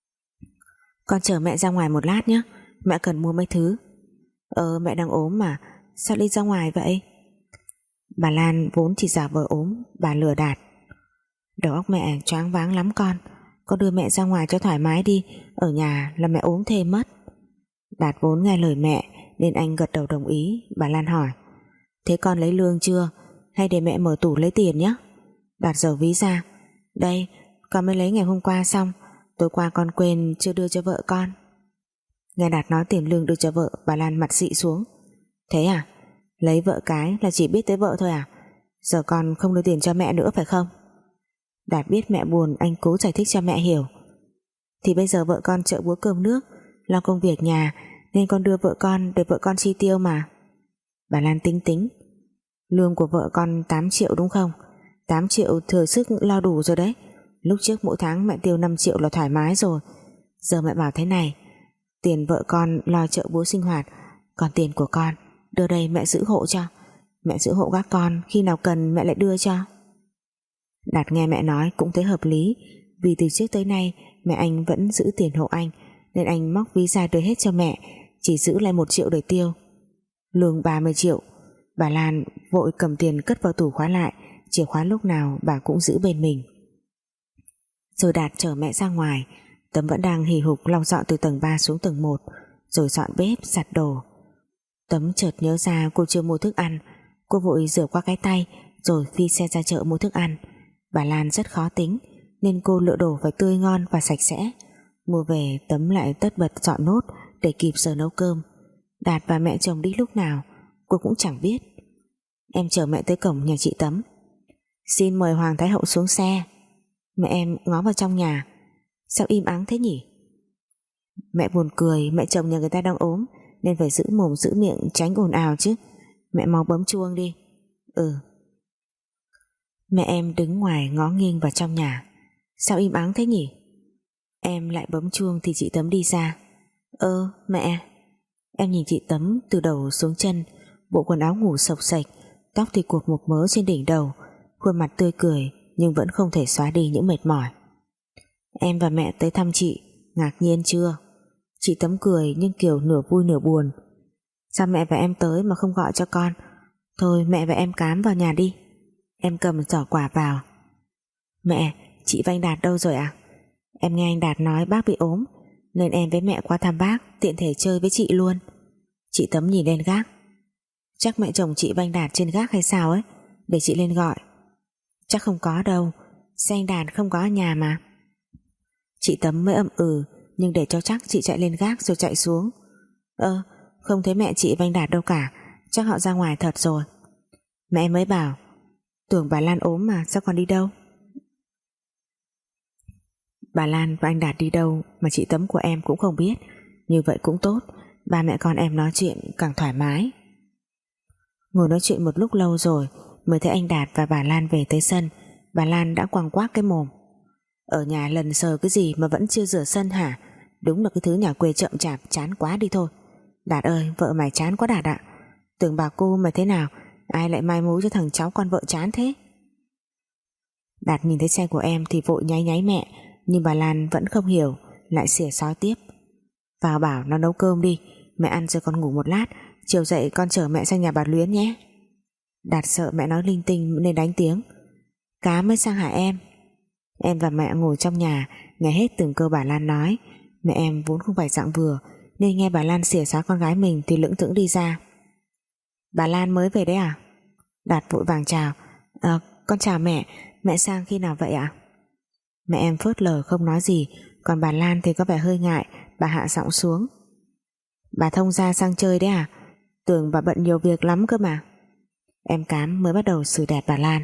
Con chở mẹ ra ngoài một lát nhé, mẹ cần mua mấy thứ. Ờ mẹ đang ốm mà, sao đi ra ngoài vậy? Bà Lan vốn chỉ giả vờ ốm, bà lừa Đạt. Đầu óc mẹ choáng váng lắm con. Con đưa mẹ ra ngoài cho thoải mái đi, ở nhà là mẹ ốm thêm mất. Đạt vốn nghe lời mẹ nên anh gật đầu đồng ý. Bà Lan hỏi, thế con lấy lương chưa, hay để mẹ mở tủ lấy tiền nhé? Đạt giở ví ra. Đây, con mới lấy ngày hôm qua xong, tối qua con quên chưa đưa cho vợ con. Nghe Đạt nói tiền lương đưa cho vợ, bà Lan mặt xị xuống. Thế à, lấy vợ cái là chỉ biết tới vợ thôi à? Giờ con không đưa tiền cho mẹ nữa phải không? Đạt biết mẹ buồn, anh cố giải thích cho mẹ hiểu. Thì bây giờ vợ con chợ búa cơm nước, lo công việc nhà, nên con đưa vợ con để vợ con chi tiêu mà. Bà Lan tính tính. Lương của vợ con tám triệu đúng không? Tám triệu thừa sức lo đủ rồi đấy. Lúc trước mỗi tháng mẹ tiêu năm triệu là thoải mái rồi. Giờ mẹ bảo thế này, tiền vợ con lo chợ búa sinh hoạt, còn tiền của con đưa đây mẹ giữ hộ cho. Mẹ giữ hộ các con, khi nào cần mẹ lại đưa cho. Đạt nghe mẹ nói cũng thấy hợp lý, vì từ trước tới nay mẹ anh vẫn giữ tiền hộ anh, nên anh móc ví ra đưa hết cho mẹ, chỉ giữ lại một triệu để tiêu. Lương ba mươi triệu. Bà Lan vội cầm tiền cất vào tủ khóa lại, chìa khóa lúc nào bà cũng giữ bên mình. Rồi Đạt chở mẹ ra ngoài. Tấm vẫn đang hì hục lau dọn từ tầng ba xuống tầng một, rồi dọn bếp giặt đồ. Tấm chợt nhớ ra cô chưa mua thức ăn. Cô vội rửa qua cái tay rồi phi xe ra chợ mua thức ăn. Bà Lan rất khó tính nên cô lựa đồ phải tươi ngon và sạch sẽ. Mua về Tấm lại tất bật dọn nốt để kịp giờ nấu cơm. Đạt và mẹ chồng đi lúc nào cô cũng chẳng biết. Em chở mẹ tới cổng nhà chị Tấm. Xin mời Hoàng Thái Hậu xuống xe. Mẹ em ngó vào trong nhà. Sao im ắng thế nhỉ? Mẹ buồn cười, mẹ chồng nhà người ta đang ốm nên phải giữ mồm giữ miệng tránh ồn ào chứ. Mẹ mau bấm chuông đi. Ừ. Mẹ em đứng ngoài ngó nghiêng vào trong nhà. Sao im ắng thế nhỉ? Em lại bấm chuông thì chị Tấm đi ra. Ơ mẹ. Em nhìn chị Tấm từ đầu xuống chân, bộ quần áo ngủ xộc xệch, tóc thì cột một mớ trên đỉnh đầu, khuôn mặt tươi cười nhưng vẫn không thể xóa đi những mệt mỏi. Em và mẹ tới thăm chị, ngạc nhiên chưa? Chị Tấm cười nhưng kiểu nửa vui nửa buồn. Sao mẹ và em tới mà không gọi cho con? Thôi mẹ và em cám vào nhà đi. Em cầm giỏ quả vào. Mẹ, chị và anh Đạt đâu rồi ạ? À? Em nghe anh Đạt nói bác bị ốm, nên em với mẹ qua thăm bác, tiện thể chơi với chị luôn. Chị Tấm nhìn lên gác. Chắc mẹ chồng chị và anh Đạt trên gác hay sao ấy, để chị lên gọi. Chắc không có đâu, xe anh Đạt không có ở nhà mà. Chị Tấm mới ậm ừ, nhưng để cho chắc chị chạy lên gác rồi chạy xuống. Ơ, không thấy mẹ chị và anh Đạt đâu cả, chắc họ ra ngoài thật rồi. Mẹ mới bảo, tưởng bà Lan ốm mà sao còn đi đâu? Bà Lan và anh Đạt đi đâu mà chị Tấm của em cũng không biết. Như vậy cũng tốt, ba mẹ con em nói chuyện càng thoải mái. Ngồi nói chuyện một lúc lâu rồi mới thấy anh Đạt và bà Lan về tới sân. Bà Lan đã quăng quác cái mồm. Ở nhà lần sờ cái gì mà vẫn chưa rửa sân hả? Đúng là cái thứ nhà quê chậm chạp, chán quá đi thôi. Đạt ơi, vợ mày chán quá Đạt ạ. Tưởng bà cô mày thế nào, ai lại mai mối cho thằng cháu con vợ chán thế? Đạt nhìn thấy xe của em thì vội nháy nháy mẹ, nhưng bà Lan vẫn không hiểu, lại xỉa xói tiếp. Vào bảo nó nấu cơm đi, mẹ ăn rồi con ngủ một lát, chiều dậy con chở mẹ sang nhà bà Luyến nhé. Đạt sợ mẹ nói linh tinh nên đánh tiếng. Cá mới sang hả em? Em và mẹ ngồi trong nhà nghe hết từng câu bà Lan nói. Mẹ em vốn không phải dạng vừa, nên nghe bà Lan xỉa xói con gái mình thì lững thững đi ra. Bà Lan mới về đấy à? Đạt vội vàng chào. Ờ, con chào mẹ, mẹ sang khi nào vậy ạ? Mẹ em phớt lờ không nói gì, còn bà Lan thì có vẻ hơi ngại. Bà hạ giọng xuống. Bà thông gia sang chơi đấy à? Tưởng bà bận nhiều việc lắm cơ mà. Em Cám mới bắt đầu xử đẹp bà Lan.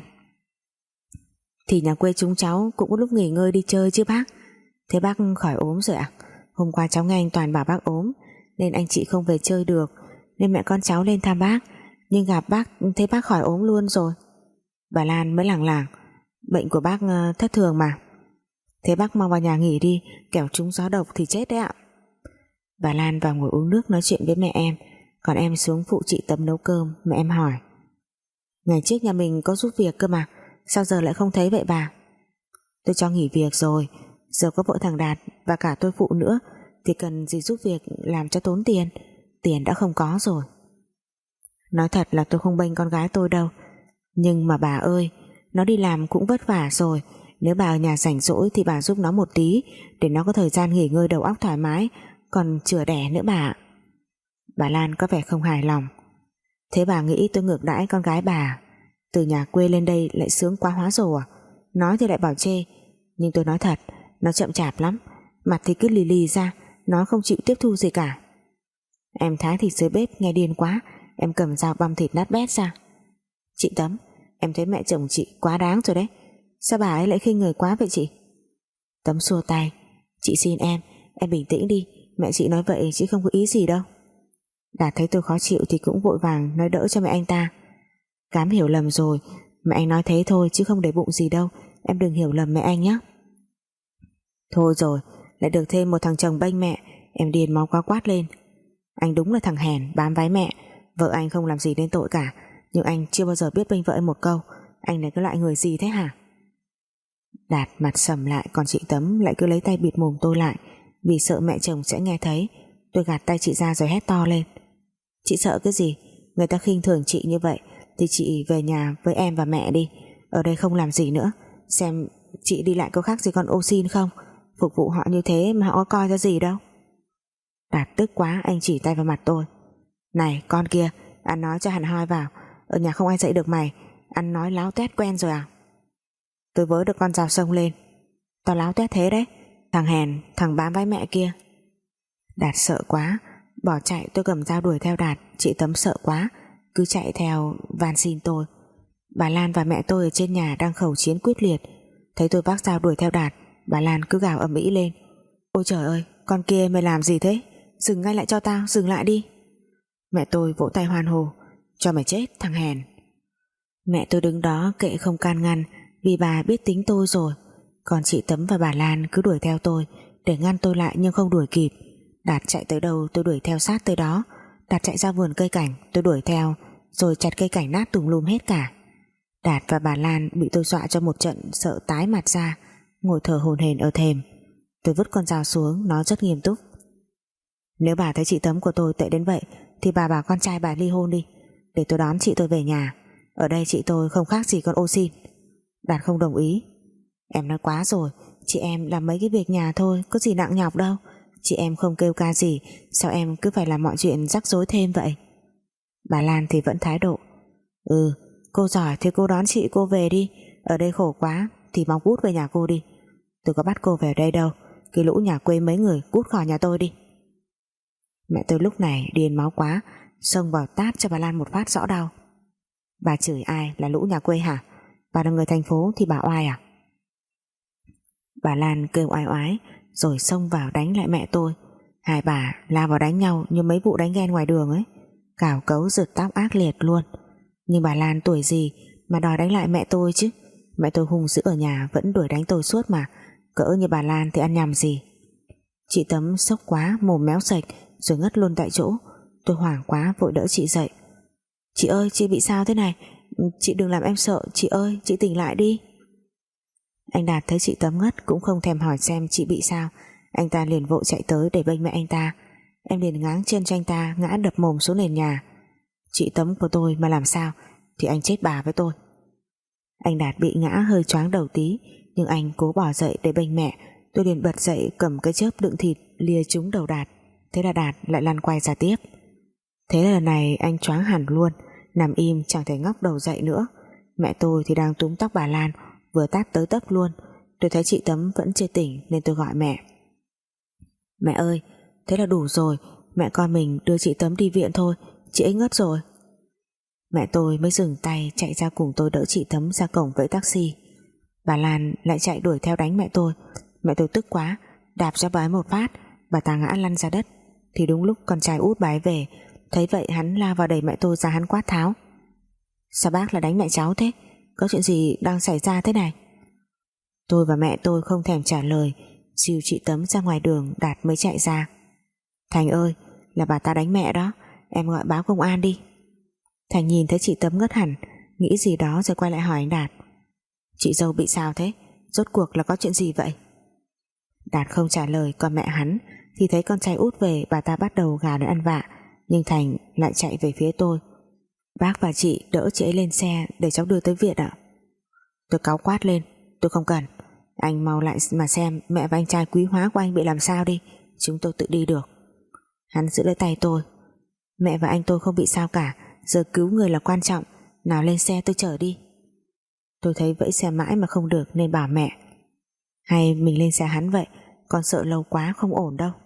Thì nhà quê chúng cháu cũng có lúc nghỉ ngơi đi chơi chứ bác. Thế bác khỏi ốm rồi ạ? Hôm qua cháu nghe anh Toàn bảo bác ốm nên anh chị không về chơi được, nên mẹ con cháu lên thăm bác, nhưng gặp bác thấy bác khỏi ốm luôn rồi. Bà Lan mới lảng lảng. Bệnh của bác thất thường mà. Thế bác mau vào nhà nghỉ đi, kẻo trúng gió độc thì chết đấy ạ. Bà Lan vào ngồi uống nước nói chuyện với mẹ em, còn em xuống phụ chị Tấm nấu cơm. Mẹ em hỏi. Ngày trước nhà mình có giúp việc cơ mà, sao giờ lại không thấy vậy bà? Tôi cho nghỉ việc rồi, giờ có vợ thằng Đạt và cả tôi phụ nữa thì cần gì giúp việc làm cho tốn tiền. Tiền đã không có rồi. Nói thật là tôi không bênh con gái tôi đâu, nhưng mà bà ơi, nó đi làm cũng vất vả rồi. Nếu bà ở nhà rảnh rỗi thì bà giúp nó một tí, để nó có thời gian nghỉ ngơi đầu óc thoải mái, còn chữa đẻ nữa bà. Bà Lan có vẻ không hài lòng. Thế bà nghĩ tôi ngược đãi con gái bà? Từ nhà quê lên đây lại sướng quá hóa rồ à? Nói thì lại bảo chê, nhưng tôi nói thật, nó chậm chạp lắm, mặt thì cứ lì lì ra, nó không chịu tiếp thu gì cả. Em thái thịt dưới bếp nghe điên quá, em cầm dao băm thịt nát bét ra. Chị Tấm, em thấy mẹ chồng chị quá đáng rồi đấy. Sao bà ấy lại khinh người quá vậy chị? Tấm xua tay. Chị xin em, em bình tĩnh đi, mẹ chị nói vậy chứ không có ý gì đâu. Đạt thấy tôi khó chịu thì cũng vội vàng nói đỡ cho mẹ anh ta. Cám hiểu lầm rồi, mẹ anh nói thế thôi chứ không để bụng gì đâu, em đừng hiểu lầm mẹ anh nhé. Thôi rồi, lại được thêm một thằng chồng bênh mẹ, em điên máu quá quát lên. Anh đúng là thằng hèn bám váy mẹ. Vợ anh không làm gì nên tội cả, nhưng anh chưa bao giờ biết bênh vợ anh một câu. Anh này cái loại người gì thế hả? Đạt mặt sầm lại, còn chị Tấm lại cứ lấy tay bịt mồm tôi lại, vì sợ mẹ chồng sẽ nghe thấy. Tôi gạt tay chị ra rồi hét to lên. Chị sợ cái gì? Người ta khinh thường chị như vậy thì chị về nhà với em và mẹ đi, ở đây không làm gì nữa. Xem chị đi lại có khác gì con ô xin không? Phục vụ họ như thế mà họ có coi ra gì đâu. Đạt tức quá, anh chỉ tay vào mặt tôi. Này con kia, ăn nói cho hẳn hoi vào, ở nhà không ai dạy được mày, ăn nói láo tuét quen rồi à? Tôi vớ được con dao sông lên. Tao láo tuét thế đấy, thằng hèn, thằng bám váy mẹ kia. Đạt sợ quá bỏ chạy. Tôi cầm dao đuổi theo Đạt. Chị Tấm sợ quá cứ chạy theo van xin tôi. Bà Lan và mẹ tôi ở trên nhà đang khẩu chiến quyết liệt. Thấy tôi vác dao đuổi theo Đạt, bà Lan cứ gào ầm ĩ lên. Ôi trời ơi, con kia mày làm gì thế? Dừng ngay lại cho tao, dừng lại đi. Mẹ tôi vỗ tay hoan hô. Cho mày chết thằng hèn. Mẹ tôi đứng đó kệ không can ngăn, vì bà biết tính tôi rồi. Còn chị Tấm và bà Lan cứ đuổi theo tôi để ngăn tôi lại, nhưng không đuổi kịp. Đạt chạy tới đâu tôi đuổi theo sát tới đó. Đạt chạy ra vườn cây cảnh, tôi đuổi theo, rồi chặt cây cảnh nát tùm lum hết cả. Đạt và bà Lan bị tôi dọa cho một trận sợ tái mặt ra, ngồi thở hổn hển ở thềm. Tôi vứt con dao xuống, nói rất nghiêm túc. Nếu bà thấy chị Tấm của tôi tệ đến vậy thì bà bảo con trai bà ly hôn đi, để tôi đón chị tôi về nhà. Ở đây chị tôi không khác gì con ô xin. Đạt không đồng ý. Em nói quá rồi, chị em làm mấy cái việc nhà thôi, có gì nặng nhọc đâu. Chị em không kêu ca gì, sao em cứ phải làm mọi chuyện rắc rối thêm vậy? Bà Lan thì vẫn thái độ. Ừ, cô giỏi thì cô đón chị cô về đi, ở đây khổ quá thì mau cút về nhà cô đi. Tôi có bắt cô về đây đâu, cái lũ nhà quê mấy người cút khỏi nhà tôi đi. Mẹ tôi lúc này điên máu quá, xông vào tát cho bà Lan một phát rõ đau. Bà chửi ai là lũ nhà quê hả? Bà là người thành phố thì bà oai à? Bà Lan kêu oai oái rồi xông vào đánh lại mẹ tôi. Hai bà lao vào đánh nhau như mấy vụ đánh ghen ngoài đường ấy, cào cấu rượt tóc ác liệt luôn. Nhưng bà Lan tuổi gì mà đòi đánh lại mẹ tôi chứ? Mẹ tôi hung dữ ở nhà vẫn đuổi đánh tôi suốt mà, cỡ như bà Lan thì ăn nhầm gì. Chị Tấm sốc quá, mồm méo sạch rồi ngất luôn tại chỗ. Tôi hoảng quá vội đỡ chị dậy. Chị ơi, chị bị sao thế này? Chị đừng làm em sợ, chị ơi, chị tỉnh lại đi. Anh Đạt thấy chị Tấm ngất cũng không thèm hỏi xem chị bị sao. Anh ta liền vội chạy tới để bênh mẹ anh ta. Em liền ngáng chân cho anh ta ngã đập mồm xuống nền nhà. Chị Tấm của tôi mà làm sao thì anh chết bà với tôi. Anh Đạt bị ngã hơi choáng đầu tí, nhưng anh cố bỏ dậy để bênh mẹ. Tôi liền bật dậy cầm cái chớp đựng thịt lìa trúng đầu Đạt. Thế là Đạt lại lăn quay ra tiếp. Thế là lần này anh choáng hẳn luôn, nằm im chẳng thể ngóc đầu dậy nữa. Mẹ tôi thì đang túm tóc bà Lan, vừa tát tới tấp luôn. Tôi thấy chị Tấm vẫn chưa tỉnh nên tôi gọi mẹ. Mẹ ơi, thế là đủ rồi, mẹ con mình đưa chị Tấm đi viện thôi, chị ấy ngất rồi. Mẹ tôi mới dừng tay chạy ra cùng tôi đỡ chị Tấm ra cổng vẫy taxi. Bà Lan lại chạy đuổi theo đánh mẹ tôi. Mẹ tôi tức quá, đạp cho bà ấy một phát, bà ta ngã lăn ra đất. Thì đúng lúc con trai út bà ấy về, thấy vậy hắn la vào đẩy mẹ tôi ra, hắn quát tháo: Sao bác lại đánh mẹ cháu thế? Có chuyện gì đang xảy ra thế này? Tôi và mẹ tôi không thèm trả lời, dìu chị Tấm ra ngoài đường. Đạt mới chạy ra: Thành ơi, là bà ta đánh mẹ đó, em gọi báo công an đi. Thành nhìn thấy chị Tấm ngất hẳn, nghĩ gì đó rồi quay lại hỏi anh Đạt: Chị dâu bị sao thế? Rốt cuộc là có chuyện gì vậy? Đạt không trả lời, còn mẹ hắn thì thấy con trai út về, bà ta bắt đầu gào đến ăn vạ. Nhưng Thành lại chạy về phía tôi: Bác và chị đỡ chị ấy lên xe để cháu đưa tới viện ạ. Tôi cáu quát lên: Tôi không cần, anh mau lại mà xem mẹ và anh trai quý hóa của anh bị làm sao đi, chúng tôi tự đi được. Hắn giữ lấy tay tôi: Mẹ và anh tôi không bị sao cả, giờ cứu người là quan trọng, nào lên xe tôi chở đi. Tôi thấy vẫy xe mãi mà không được nên bảo mẹ: Hay mình lên xe hắn vậy, con sợ lâu quá không ổn đâu.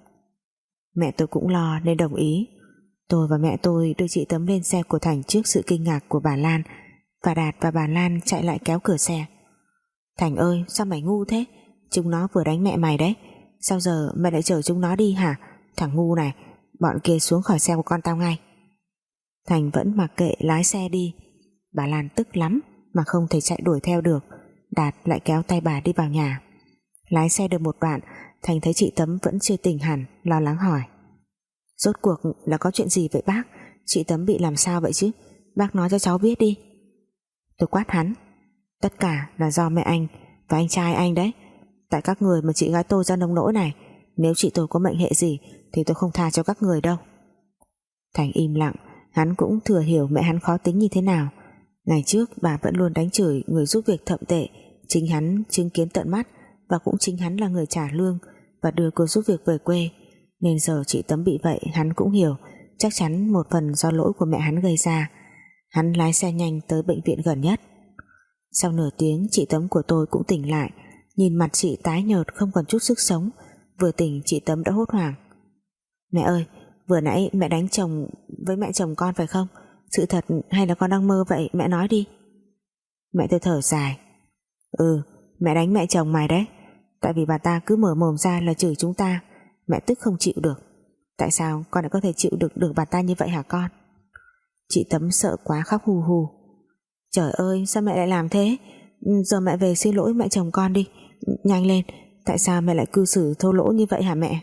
Mẹ tôi cũng lo nên đồng ý. Tôi và mẹ tôi đưa chị Tấm lên xe của Thành trước sự kinh ngạc của bà Lan, và Đạt và bà Lan chạy lại kéo cửa xe. Thành ơi, sao mày ngu thế? Chúng nó vừa đánh mẹ mày đấy, sao giờ mày lại chở chúng nó đi hả? Thằng ngu này, bọn kia xuống khỏi xe của con tao ngay. Thành vẫn mặc kệ lái xe đi. Bà Lan tức lắm mà không thể chạy đuổi theo được. Đạt lại kéo tay bà đi vào nhà. Lái xe được một đoạn, Thành thấy chị Tấm vẫn chưa tỉnh hẳn, lo lắng hỏi: Rốt cuộc là có chuyện gì vậy bác? Chị Tấm bị làm sao vậy chứ? Bác nói cho cháu biết đi. Tôi quát hắn: Tất cả là do mẹ anh và anh trai anh đấy. Tại các người mà chị gái tôi ra nông nỗi này. Nếu chị tôi có mệnh hệ gì thì tôi không tha cho các người đâu. Thành im lặng. Hắn cũng thừa hiểu mẹ hắn khó tính như thế nào. Ngày trước bà vẫn luôn đánh chửi người giúp việc thậm tệ. Chính hắn chứng kiến tận mắt, và cũng chính hắn là người trả lương và đưa cô giúp việc về quê. Nên giờ chị Tấm bị vậy hắn cũng hiểu, chắc chắn một phần do lỗi của mẹ hắn gây ra. Hắn lái xe nhanh tới bệnh viện gần nhất. Sau nửa tiếng, chị Tấm của tôi cũng tỉnh lại. Nhìn mặt chị tái nhợt không còn chút sức sống. Vừa tỉnh chị Tấm đã hốt hoảng: Mẹ ơi, vừa nãy mẹ đánh chồng với mẹ chồng con phải không? Sự thật hay là con đang mơ vậy, mẹ nói đi. Mẹ tôi thở dài: Ừ, mẹ đánh mẹ chồng mày đấy. Tại vì bà ta cứ mở mồm ra là chửi chúng ta, mẹ tức không chịu được. Tại sao con lại có thể chịu được được bà ta như vậy hả con? Chị Tấm sợ quá khóc hù hù: Trời ơi, sao mẹ lại làm thế? Giờ mẹ về xin lỗi mẹ chồng con đi, nhanh lên. Tại sao mẹ lại cư xử thô lỗ như vậy hả mẹ?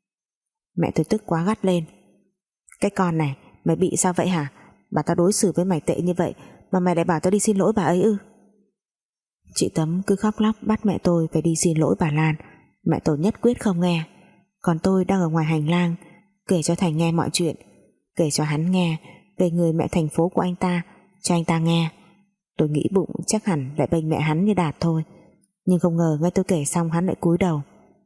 Mẹ tôi tức quá gắt lên: Cái con này, mày bị sao vậy hả? Bà ta đối xử với mày tệ như vậy mà mày lại bảo tao đi xin lỗi bà ấy ư? Chị Tấm cứ khóc lóc bắt mẹ tôi phải đi xin lỗi bà Lan. Mẹ tôi nhất quyết không nghe. Còn tôi đang ở ngoài hành lang kể cho Thành nghe mọi chuyện, kể cho hắn nghe về người mẹ thành phố của anh ta cho anh ta nghe. Tôi nghĩ bụng chắc hẳn lại bênh mẹ hắn như Đạt thôi, nhưng không ngờ ngay tôi kể xong hắn lại cúi đầu.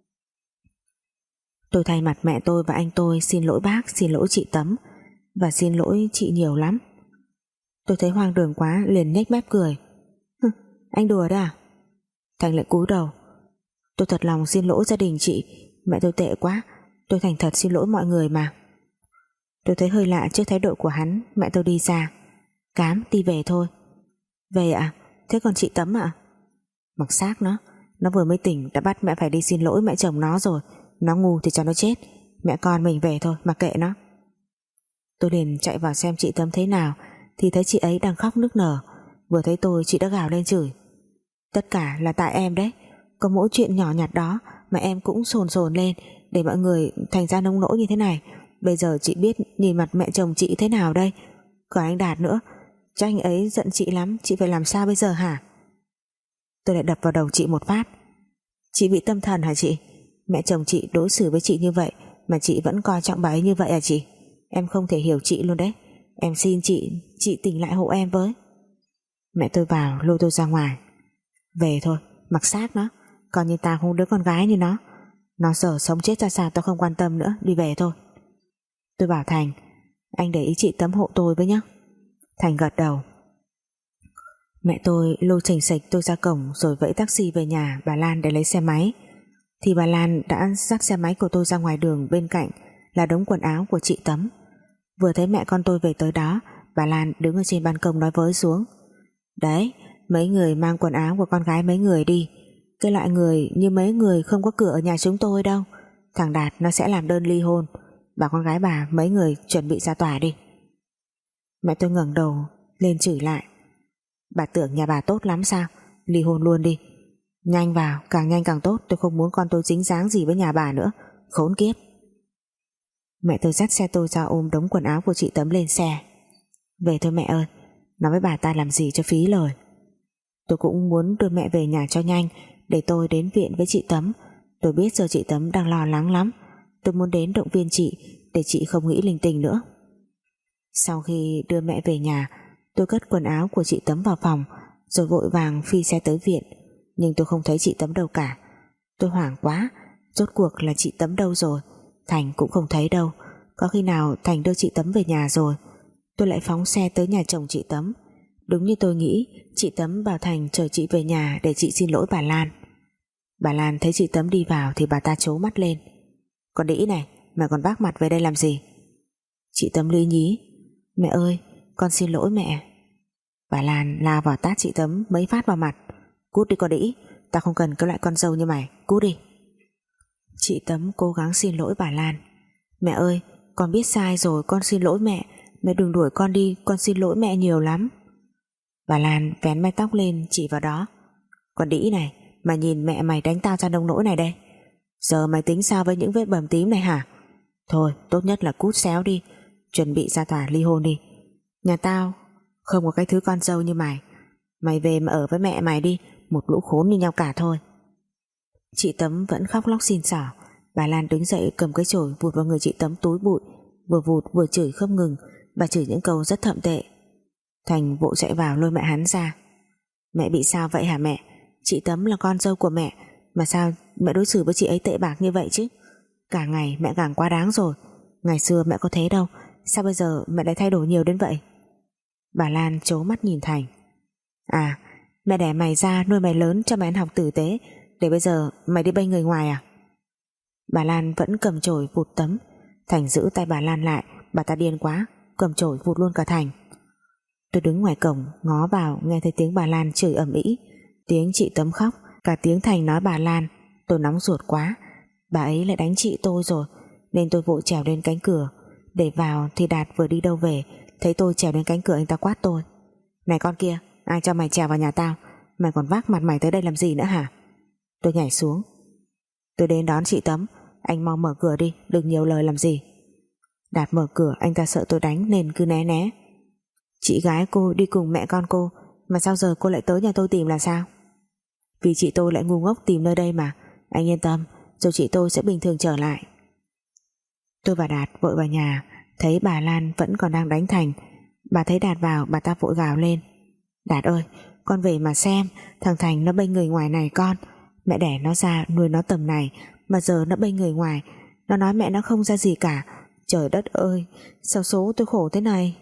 Tôi thay mặt mẹ tôi và anh tôi xin lỗi bác, xin lỗi chị Tấm, và xin lỗi chị nhiều lắm. Tôi thấy hoang đường quá liền nhếch mép cười: Hừ, anh đùa đấy à? Thành lại cúi đầu: Tôi thật lòng xin lỗi gia đình chị, mẹ tôi tệ quá, tôi thành thật xin lỗi mọi người mà. Tôi thấy hơi lạ trước thái độ của hắn. Mẹ tôi đi ra: Cám, đi về thôi. Về ạ? À? Thế còn chị Tấm ạ? À? Mặc xác nó, nó vừa mới tỉnh đã bắt mẹ phải đi xin lỗi mẹ chồng nó rồi. Nó ngu thì cho nó chết. Mẹ con mình về thôi, mặc kệ nó. Tôi liền chạy vào xem chị Tấm thế nào, thì thấy chị ấy đang khóc nức nở. Vừa thấy tôi chị đã gào lên chửi: Tất cả là tại em đấy. Có mỗi chuyện nhỏ nhặt đó mà em cũng sồn sồn lên, để mọi người thành ra nông nỗi như thế này. Bây giờ chị biết nhìn mặt mẹ chồng chị thế nào đây. Còn anh Đạt nữa, cho anh ấy giận chị lắm, chị phải làm sao bây giờ hả? Tôi lại đập vào đầu chị một phát: Chị bị tâm thần hả chị? Mẹ chồng chị đối xử với chị như vậy mà chị vẫn coi trọng bà ấy như vậy à chị? Em không thể hiểu chị luôn đấy. Em xin chị, chị tỉnh lại hộ em với. Mẹ tôi vào lôi tôi ra ngoài. Về thôi, mặc xác nó, coi như tao không đứa con gái như nó. Nó giờ sống chết ra sao tao không quan tâm nữa, đi về thôi. Tôi bảo Thành, anh để ý chị Tấm hộ tôi với nhé. Thành gật đầu. Mẹ tôi lôi chành xệch tôi ra cổng rồi vẫy taxi về nhà bà Lan để lấy xe máy. Thì bà Lan đã dắt xe máy của tôi ra ngoài đường, bên cạnh là đống quần áo của chị Tấm. Vừa thấy mẹ con tôi về tới đó, bà Lan đứng ở trên ban công nói với xuống: Đấy, mấy người mang quần áo của con gái mấy người đi. Cái loại người như mấy người không có cửa ở nhà chúng tôi đâu. Thằng Đạt nó sẽ làm đơn ly hôn. Bà con gái bà mấy người chuẩn bị ra tòa đi. Mẹ tôi ngẩng đầu lên chửi lại: Bà tưởng nhà bà tốt lắm sao? Ly hôn luôn đi. Nhanh vào, càng nhanh càng tốt. Tôi không muốn con tôi dính dáng gì với nhà bà nữa. Khốn kiếp. Mẹ tôi dắt xe tôi ra ôm đống quần áo của chị Tấm lên xe. Về thôi mẹ ơi, nói với bà ta làm gì cho phí lời. Tôi cũng muốn đưa mẹ về nhà cho nhanh, để tôi đến viện với chị Tấm. Tôi biết giờ chị Tấm đang lo lắng lắm. Tôi muốn đến động viên chị, để chị không nghĩ linh tinh nữa. Sau khi đưa mẹ về nhà, tôi cất quần áo của chị Tấm vào phòng, rồi vội vàng phi xe tới viện. Nhưng tôi không thấy chị Tấm đâu cả. Tôi hoảng quá, rốt cuộc là chị Tấm đâu rồi? Thành cũng không thấy đâu. Có khi nào Thành đưa chị Tấm về nhà rồi? Tôi lại phóng xe tới nhà chồng chị Tấm. Đúng như tôi nghĩ, chị Tấm bảo Thành chờ chị về nhà để chị xin lỗi bà Lan. Bà Lan thấy chị Tấm đi vào thì bà ta trố mắt lên: Con đĩ này, mày còn vác mặt về đây làm gì? Chị Tấm lý nhí: Mẹ ơi, con xin lỗi mẹ. Bà Lan lao vào tát chị Tấm mấy phát vào mặt: Cút đi con đĩ, tao không cần cái loại con dâu như mày, cút đi. Chị Tấm cố gắng xin lỗi bà Lan: Mẹ ơi, con biết sai rồi, con xin lỗi mẹ. Mẹ đừng đuổi con đi, con xin lỗi mẹ nhiều lắm. Bà Lan vén mái tóc lên chỉ vào đó: Con đĩ này, mà nhìn mẹ mày đánh tao ra nông nỗi này đây. Giờ mày tính sao với những vết bầm tím này hả? Thôi, tốt nhất là cút xéo đi, chuẩn bị ra tòa ly hôn đi. Nhà tao không có cái thứ con dâu như mày. Mày về mà ở với mẹ mày đi, một lũ khốn như nhau cả thôi. Chị Tấm vẫn khóc lóc xin xỏ. Bà Lan đứng dậy cầm cái chổi vụt vào người chị Tấm túi bụi, vừa vụt vừa chửi không ngừng. Bà chửi những câu rất thậm tệ. Thành vội chạy vào lôi mẹ hắn ra: Mẹ bị sao vậy hả mẹ? Chị Tấm là con dâu của mẹ, mà sao mẹ đối xử với chị ấy tệ bạc như vậy chứ? Cả ngày mẹ càng quá đáng rồi. Ngày xưa mẹ có thế đâu, sao bây giờ mẹ lại thay đổi nhiều đến vậy? Bà Lan trố mắt nhìn Thành: À, mẹ đẻ mày ra nuôi mày lớn cho mày ăn học tử tế, để bây giờ mày đi bênh người ngoài à? Bà Lan vẫn cầm chổi vụt Tấm. Thành giữ tay bà Lan lại. Bà ta điên quá, cầm chổi vụt luôn cả Thành. Tôi đứng ngoài cổng ngó vào, nghe thấy tiếng bà Lan chửi ầm ĩ, tiếng chị Tấm khóc, cả tiếng Thành nói bà Lan. Tôi nóng ruột quá. Bà ấy lại đánh chị tôi rồi, nên tôi vội trèo lên cánh cửa. Để vào thì Đạt vừa đi đâu về, thấy tôi trèo lên cánh cửa anh ta quát tôi: Này con kia, ai cho mày trèo vào nhà tao? Mày còn vác mặt mày tới đây làm gì nữa hả? Tôi nhảy xuống: Tôi đến đón chị Tấm, anh mau mở cửa đi, đừng nhiều lời làm gì. Đạt mở cửa, anh ta sợ tôi đánh nên cứ né né. Chị gái cô đi cùng mẹ con cô, mà sao giờ cô lại tới nhà tôi tìm là sao? Vì chị tôi lại ngu ngốc tìm nơi đây mà. Anh yên tâm, rồi chị tôi sẽ bình thường trở lại. Tôi và Đạt vội vào nhà, thấy bà Lan vẫn còn đang đánh Thành. Bà thấy Đạt vào, bà ta vội gào lên: Đạt ơi, con về mà xem, thằng Thành nó bênh người ngoài này con. Mẹ đẻ nó ra nuôi nó tầm này, mà giờ nó bênh người ngoài. Nó nói mẹ nó không ra gì cả. Trời đất ơi, sao số tôi khổ thế này.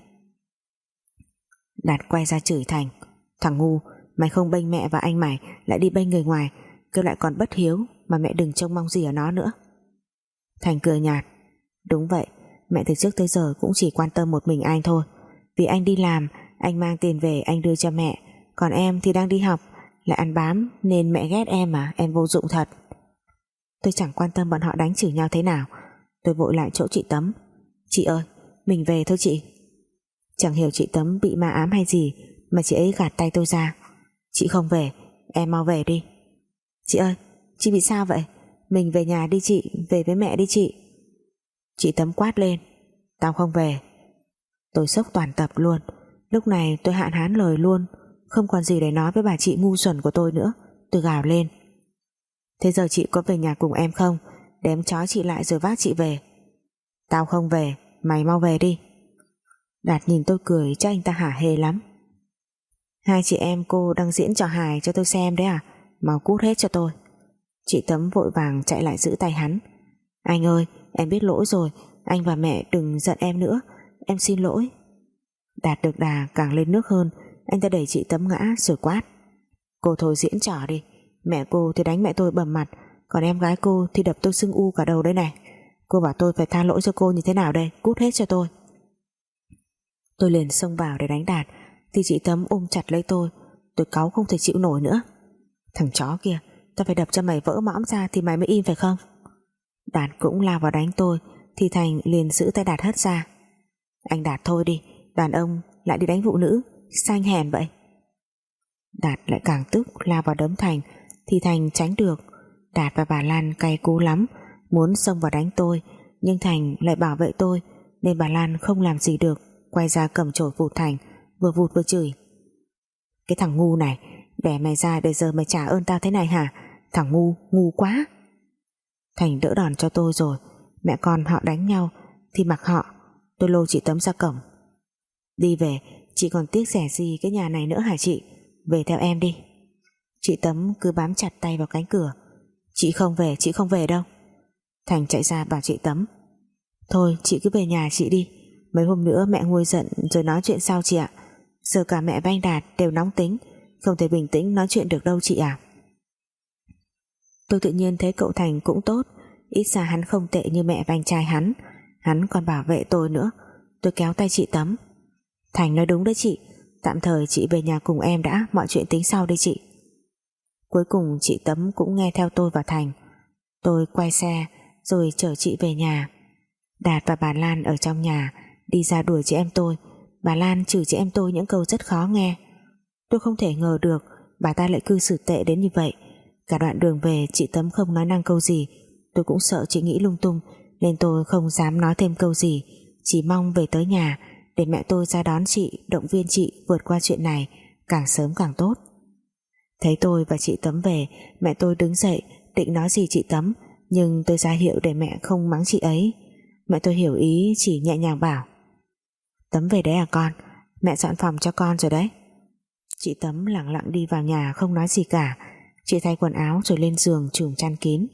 Đạt quay ra chửi Thành: Thằng ngu, mày không bênh mẹ và anh mày, lại đi bênh người ngoài, cứ lại còn bất hiếu, mà mẹ đừng trông mong gì ở nó nữa. Thành cười nhạt: Đúng vậy, mẹ từ trước tới giờ cũng chỉ quan tâm một mình anh thôi. Vì anh đi làm, anh mang tiền về anh đưa cho mẹ, còn em thì đang đi học, lại ăn bám, nên mẹ ghét em mà, em vô dụng thật. Tôi chẳng quan tâm bọn họ đánh chửi nhau thế nào. Tôi vội lại chỗ chị Tấm: Chị ơi, mình về thôi chị. Chẳng hiểu chị Tấm bị ma ám hay gì mà chị ấy gạt tay tôi ra: Chị không về, em mau về đi. Chị ơi, chị bị sao vậy? Mình về nhà đi chị, về với mẹ đi chị. Chị Tấm quát lên: Tao không về. Tôi sốc toàn tập luôn. Lúc này tôi hạn hán lời luôn, không còn gì để nói với bà chị ngu xuẩn của tôi nữa. Tôi gào lên: Thế giờ chị có về nhà cùng em không? để em trói chị lại rồi vác chị về. Tao không về, mày mau về đi. Đạt nhìn tôi cười, chắc anh ta hả hê lắm. Hai chị em cô đang diễn trò hài cho tôi xem đấy à? Mau cút hết cho tôi. Chị Tấm vội vàng chạy lại giữ tay hắn. Anh ơi, em biết lỗi rồi, anh và mẹ đừng giận em nữa, em xin lỗi. Đạt được đà càng lên nước hơn, anh ta đẩy chị Tấm ngã rồi quát. Cô thôi diễn trò đi, mẹ cô thì đánh mẹ tôi bầm mặt, còn em gái cô thì đập tôi sưng u cả đầu đây này. Cô bảo tôi phải tha lỗi cho cô như thế nào đây? Cút hết cho tôi. Tôi liền xông vào để đánh Đạt thì chị Tấm ôm chặt lấy tôi. Tôi cáu không thể chịu nổi nữa. Thằng chó kia, tao phải đập cho mày vỡ mõm ra thì mày mới im phải không? Đạt cũng lao vào đánh tôi thì Thành liền giữ tay Đạt hất ra. Anh Đạt thôi đi, đàn ông lại đi đánh phụ nữ, sao anh hèn vậy? Đạt lại càng tức lao vào đấm Thành thì Thành tránh được. Đạt và bà Lan cay cú lắm, muốn xông vào đánh tôi, nhưng Thành lại bảo vệ tôi nên bà Lan không làm gì được, quay ra cầm chổi vụt Thành, vừa vụt vừa chửi. Cái thằng ngu này, đẻ mày ra để giờ mày trả ơn tao thế này hả? Thằng ngu, ngu quá. Thành đỡ đòn cho tôi rồi, mẹ con họ đánh nhau thì mặc họ. Tôi lôi chị Tấm ra cổng. Đi về, chị còn tiếc rẻ gì cái nhà này nữa hả chị? Về theo em đi. Chị Tấm cứ bám chặt tay vào cánh cửa. Chị không về, chị không về đâu. Thành chạy ra bảo chị Tấm. Thôi chị cứ về nhà chị đi, mấy hôm nữa mẹ nguôi giận rồi nói chuyện sau chị ạ. Giờ cả mẹ và anh Đạt đều nóng tính, không thể bình tĩnh nói chuyện được đâu chị à. Tôi tự nhiên thấy cậu Thành cũng tốt, ít ra hắn không tệ như mẹ và anh trai hắn. Hắn còn bảo vệ tôi nữa. Tôi kéo tay chị Tấm. Thành nói đúng đấy chị, tạm thời chị về nhà cùng em đã, mọi chuyện tính sau đi chị. Cuối cùng chị Tấm cũng nghe theo tôi và Thành. Tôi quay xe rồi chở chị về nhà. Đạt và bà Lan ở trong nhà đi ra đuổi chị em tôi. Bà Lan chửi chị em tôi những câu rất khó nghe. Tôi không thể ngờ được bà ta lại cư xử tệ đến như vậy. Cả đoạn đường về chị Tấm không nói năng câu gì. Tôi cũng sợ chị nghĩ lung tung nên tôi không dám nói thêm câu gì, chỉ mong về tới nhà để mẹ tôi ra đón chị, động viên chị vượt qua chuyện này càng sớm càng tốt. Thấy tôi và chị Tấm về, mẹ tôi đứng dậy định nói gì chị Tấm, nhưng tôi ra hiệu để mẹ không mắng chị ấy. Mẹ tôi hiểu ý, chỉ nhẹ nhàng bảo. Tấm về đấy à con, mẹ dọn phòng cho con rồi đấy. Chị Tấm lặng lặng đi vào nhà không nói gì cả. Chị thay quần áo rồi lên giường trùm chăn kín.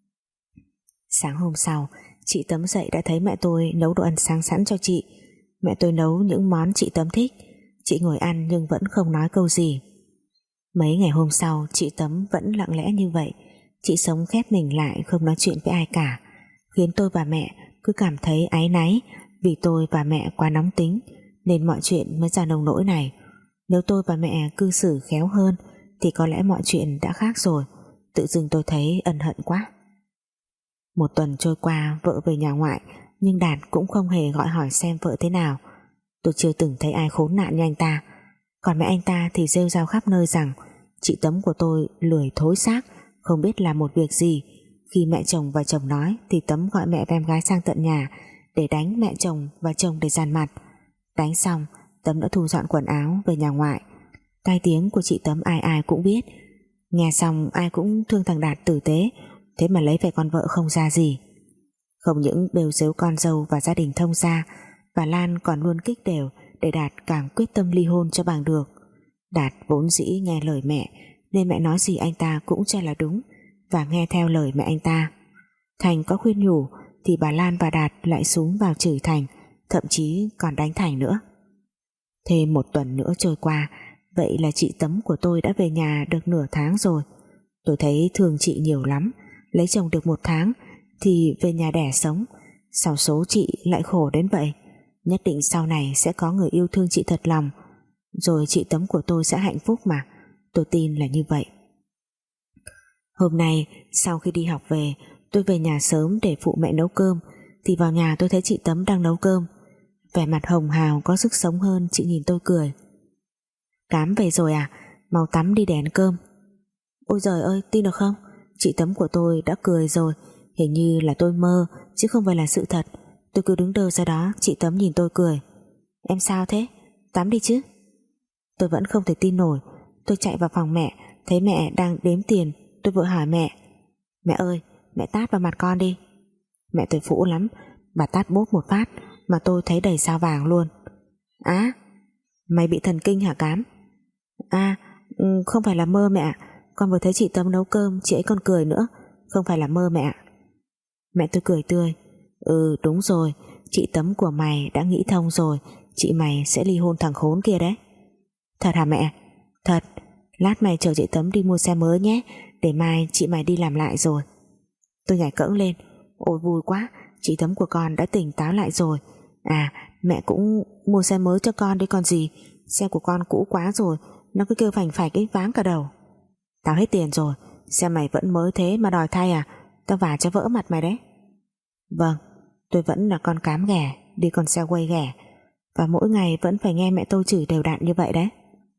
Sáng hôm sau, chị Tấm dậy đã thấy mẹ tôi nấu đồ ăn sáng sẵn cho chị. Mẹ tôi nấu những món chị Tấm thích. Chị ngồi ăn nhưng vẫn không nói câu gì. Mấy ngày hôm sau, chị Tấm vẫn lặng lẽ như vậy. Chị sống khép mình lại, không nói chuyện với ai cả, khiến tôi và mẹ cứ cảm thấy áy náy vì tôi và mẹ quá nóng tính nên mọi chuyện mới ra nông nỗi này. Nếu tôi và mẹ cư xử khéo hơn thì có lẽ mọi chuyện đã khác rồi. Tự dưng tôi thấy ân hận quá. Một tuần trôi qua, vợ về nhà ngoại nhưng Đạt cũng không hề gọi hỏi xem vợ thế nào. Tôi chưa từng thấy ai khốn nạn như anh ta. Còn mẹ anh ta thì rêu rao khắp nơi rằng chị Tấm của tôi lười thối xác, không biết làm một việc gì. Khi mẹ chồng và chồng nói thì Tấm gọi mẹ và em gái sang tận nhà để đánh mẹ chồng và chồng để dằn mặt. Đánh xong, Tấm đã thu dọn quần áo về nhà ngoại. Tai tiếng của chị Tấm ai ai cũng biết. Nghe xong ai cũng thương thằng Đạt tử tế, thế mà lấy về con vợ không ra gì. Không những bêu xếu con dâu và gia đình thông gia, bà Lan còn luôn kích đều để Đạt càng quyết tâm ly hôn cho bằng được. Đạt vốn dĩ nghe lời mẹ nên mẹ nói gì anh ta cũng cho là đúng và nghe theo lời mẹ anh ta. Thành có khuyên nhủ thì bà Lan và Đạt lại xúm vào chửi Thành, thậm chí còn đánh Thành nữa. Thêm một tuần nữa trôi qua, vậy là chị Tấm của tôi đã về nhà được nửa tháng rồi. Tôi thấy thương chị nhiều lắm. Lấy chồng được một tháng thì về nhà đẻ sống, sao số chị lại khổ đến vậy? Nhất định sau này sẽ có người yêu thương chị thật lòng, rồi chị Tấm của tôi sẽ hạnh phúc mà. Tôi tin là như vậy. Hôm nay sau khi đi học về, tôi về nhà sớm để phụ mẹ nấu cơm thì vào nhà tôi thấy chị Tấm đang nấu cơm. Vẻ mặt hồng hào có sức sống hơn. Chị nhìn tôi cười. Cám về rồi à? Mau tắm đi để ăn cơm. Ôi giời ơi, tin được không? Chị Tấm của tôi đã cười rồi. Hình như là tôi mơ chứ không phải là sự thật. Tôi cứ đứng đơ ra đó. Chị Tấm nhìn tôi cười. Em sao thế? Tắm đi chứ. Tôi vẫn không thể tin nổi. Tôi chạy vào phòng mẹ, thấy mẹ đang đếm tiền. Tôi vội hỏi mẹ. Mẹ ơi, mẹ tát vào mặt con đi. Mẹ tôi phũ lắm, bà tát bốp một phát mà tôi thấy đầy sao vàng luôn. Á, mày bị thần kinh hả Cám? À, không phải là mơ mẹ ạ. Con vừa thấy chị Tấm nấu cơm, chị ấy còn cười nữa. Không phải là mơ mẹ ạ. Mẹ tôi cười tươi. Ừ đúng rồi, chị Tấm của mày đã nghĩ thông rồi, chị mày sẽ ly hôn thằng khốn kia đấy. Thật hả mẹ? Thật. Lát mày chở chị Tấm đi mua xe mới nhé, để mai chị mày đi làm lại rồi. Tôi nhảy cẫng lên. Ôi vui quá, chị Tấm của con đã tỉnh táo lại rồi. À, mẹ cũng mua xe mới cho con đấy còn gì. Xe của con cũ quá rồi, nó cứ kêu phành phạch ấy, váng cả đầu. Tao hết tiền rồi, xe mày vẫn mới thế mà đòi thay à? Tao vả cho vỡ mặt mày đấy. Vâng, tôi vẫn là con cám ghẻ, đi con xe quay ghẻ, và mỗi ngày vẫn phải nghe mẹ tôi chửi đều đặn như vậy đấy.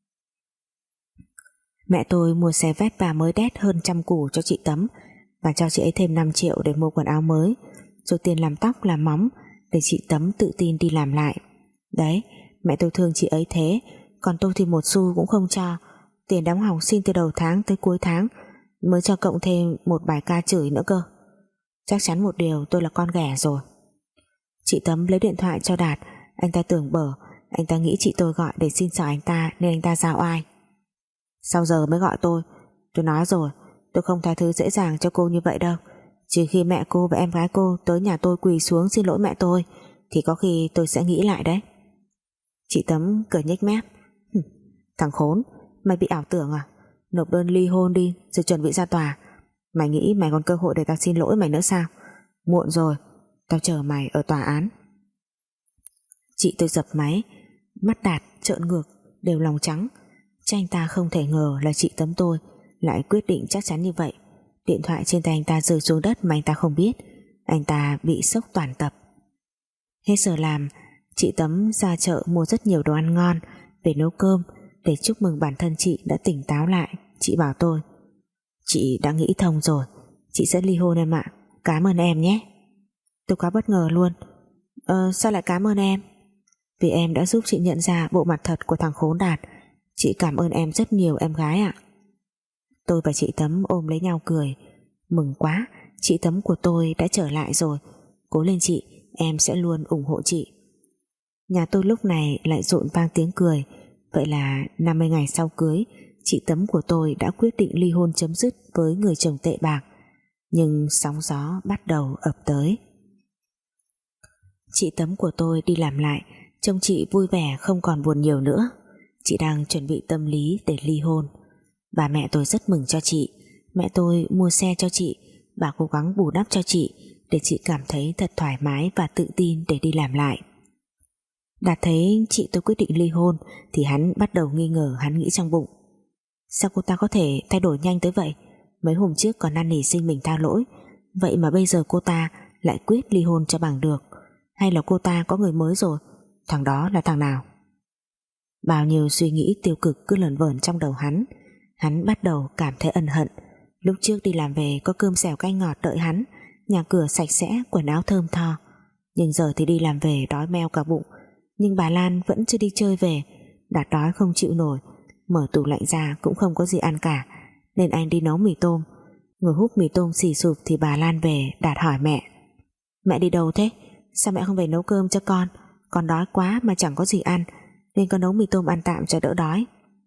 Mẹ tôi mua xe Vespa mới đét hơn trăm củ cho chị Tấm và cho chị ấy thêm năm triệu để mua quần áo mới, rồi tiền làm tóc làm móng để chị Tấm tự tin đi làm lại. Đấy, mẹ tôi thương chị ấy thế, còn tôi thì một xu cũng không cho. Tiền đóng học sinh từ đầu tháng tới cuối tháng mới cho cộng thêm một bài ca chửi nữa cơ. Chắc chắn một điều, tôi là con ghẻ rồi. Chị Tấm lấy điện thoại cho Đạt. Anh ta tưởng bở, anh ta nghĩ chị tôi gọi để xin xỏ anh ta nên anh ta giao oai. Sau giờ mới gọi tôi. Tôi nói rồi, tôi không tha thứ dễ dàng cho cô như vậy đâu. Trừ khi mẹ cô và em gái cô tới nhà tôi quỳ xuống xin lỗi mẹ tôi, thì có khi tôi sẽ nghĩ lại đấy. Chị Tấm cười nhếch mép. Thằng khốn, mày bị ảo tưởng à? Nộp đơn ly hôn đi rồi chuẩn bị ra tòa. Mày nghĩ mày còn cơ hội để tao xin lỗi mày nữa sao? Muộn rồi, tao chờ mày ở tòa án. Chị tôi dập máy, mắt Đạt trợn ngược, đều lòng trắng. Chứ anh ta không thể ngờ là chị Tấm tôi lại quyết định chắc chắn như vậy. Điện thoại trên tay anh ta rơi xuống đất mà anh ta không biết. Anh ta bị sốc toàn tập. Hết giờ làm, chị Tấm ra chợ mua rất nhiều đồ ăn ngon về nấu cơm để chúc mừng bản thân chị đã tỉnh táo lại. Chị bảo tôi: chị đã nghĩ thông rồi, chị sẽ ly hôn em ạ. Cảm ơn em nhé. Tôi quá bất ngờ luôn. Ờ, sao lại cảm ơn em? Vì em đã giúp chị nhận ra bộ mặt thật của thằng khốn Đạt. Chị cảm ơn em rất nhiều em gái ạ. Tôi và chị Tấm ôm lấy nhau cười. Mừng quá, chị Tấm của tôi đã trở lại rồi. Cố lên chị, em sẽ luôn ủng hộ chị. Nhà tôi lúc này lại rộn vang tiếng cười. Vậy là năm mươi ngày sau cưới, chị Tấm của tôi đã quyết định ly hôn chấm dứt với người chồng tệ bạc. Nhưng sóng gió bắt đầu ập tới. Chị Tấm của tôi đi làm lại, trông chị vui vẻ không còn buồn nhiều nữa. Chị đang chuẩn bị tâm lý để ly hôn. Bà mẹ tôi rất mừng cho chị. Mẹ tôi mua xe cho chị. Bà cố gắng bù đắp cho chị để chị cảm thấy thật thoải mái và tự tin để đi làm lại. Đạt thấy chị tôi quyết định ly hôn thì hắn bắt đầu nghi ngờ. Hắn nghĩ trong bụng: sao cô ta có thể thay đổi nhanh tới vậy? Mấy hôm trước còn năn nỉ xin mình tha lỗi, vậy mà bây giờ cô ta lại quyết ly hôn cho bằng được. Hay là cô ta có người mới rồi? Thằng đó là thằng nào? Bao nhiêu suy nghĩ tiêu cực cứ lởn vởn trong đầu hắn. Hắn bắt đầu cảm thấy ân hận. Lúc trước đi làm về có cơm xẻo canh ngọt đợi hắn, nhà cửa sạch sẽ, quần áo thơm tho. Nhưng giờ thì đi làm về đói meo cả bụng. Nhưng bà Lan vẫn chưa đi chơi về. Đạt đói không chịu nổi, mở tủ lạnh ra cũng không có gì ăn cả, nên anh đi nấu mì tôm. Ngồi húp mì tôm xì sụp thì bà Lan về. Đạt hỏi mẹ: mẹ đi đâu thế? Sao mẹ không về nấu cơm cho con? Con đói quá mà chẳng có gì ăn, nên con nấu mì tôm ăn tạm cho đỡ đói.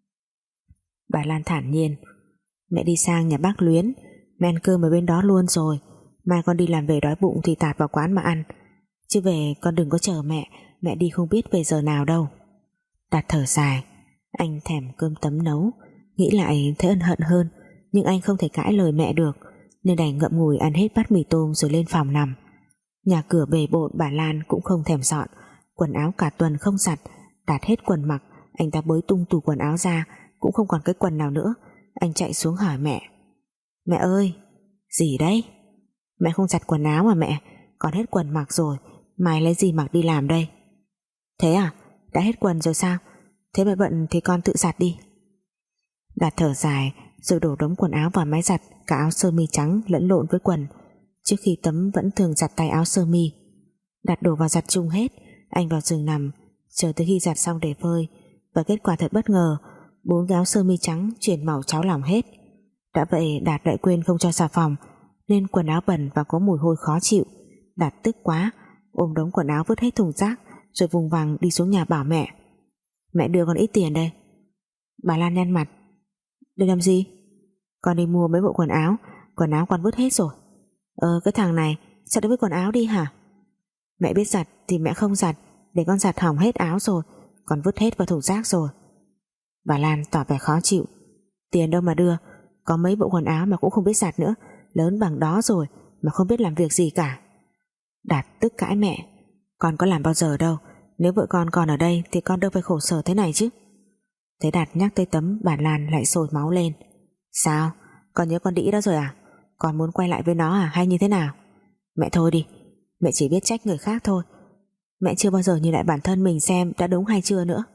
Bà Lan thản nhiên: mẹ đi sang nhà bác Luyến, mẹ ăn cơm ở bên đó luôn rồi. Mai con đi làm về đói bụng thì tạt vào quán mà ăn. Chứ về con đừng có chờ mẹ, mẹ đi không biết về giờ nào đâu. Đạt thở dài. Anh thèm cơm Tấm nấu. Nghĩ lại thấy ân hận hơn, nhưng anh không thể cãi lời mẹ được, nên đành ngậm ngùi ăn hết bát mì tôm rồi lên phòng nằm. Nhà cửa bề bộn bà Lan cũng không thèm dọn. Quần áo cả tuần không giặt. Đạt hết quần mặc, anh ta bới tung tủ quần áo ra, cũng không còn cái quần nào nữa. Anh chạy xuống hỏi mẹ: mẹ ơi! Gì đấy? Mẹ không giặt quần áo mà mẹ? Con hết quần mặc rồi, mai lấy gì mặc đi làm đây? Thế à? Đã hết quần rồi sao? Thế mẹ bận thì con tự giặt đi. Đạt thở dài rồi đổ đống quần áo vào máy giặt, cả áo sơ mi trắng lẫn lộn với quần. Trước khi Tấm vẫn thường giặt tay áo sơ mi. Đạt đổ vào giặt chung hết. Anh vào giường nằm chờ tới khi giặt xong để phơi, và kết quả thật bất ngờ, bốn cái áo sơ mi trắng chuyển màu cháo lòng hết. Đã vậy Đạt lại quên không cho xà phòng, nên quần áo bẩn và có mùi hôi khó chịu. Đạt tức quá, ôm đống quần áo vứt hết thùng rác, rồi vùng vằng đi xuống nhà bảo mẹ: Mẹ đưa con ít tiền đây. Bà Lan nhăn mặt: Để làm gì? Con đi mua mấy bộ quần áo, quần áo con vứt hết rồi. Ờ cái thằng này sao để vứt quần áo đi hả? Mẹ biết giặt thì mẹ không giặt, để con giặt hỏng hết áo rồi, con vứt hết vào thùng rác rồi. Bà Lan tỏ vẻ khó chịu: Tiền đâu mà đưa, có mấy bộ quần áo mà cũng không biết giặt nữa, lớn bằng đó rồi mà không biết làm việc gì cả. Đạt tức cãi mẹ: Con có làm bao giờ đâu, nếu vợ con còn ở đây thì con đâu phải khổ sở thế này chứ. Thấy Đạt nhắc tới Tấm, bà Lan lại sôi máu lên: Sao, con nhớ con đĩ đó rồi à? Con muốn quay lại với nó à hay như thế nào? Mẹ thôi đi, mẹ chỉ biết trách người khác thôi, mẹ chưa bao giờ nhìn lại bản thân mình xem đã đúng hay chưa nữa.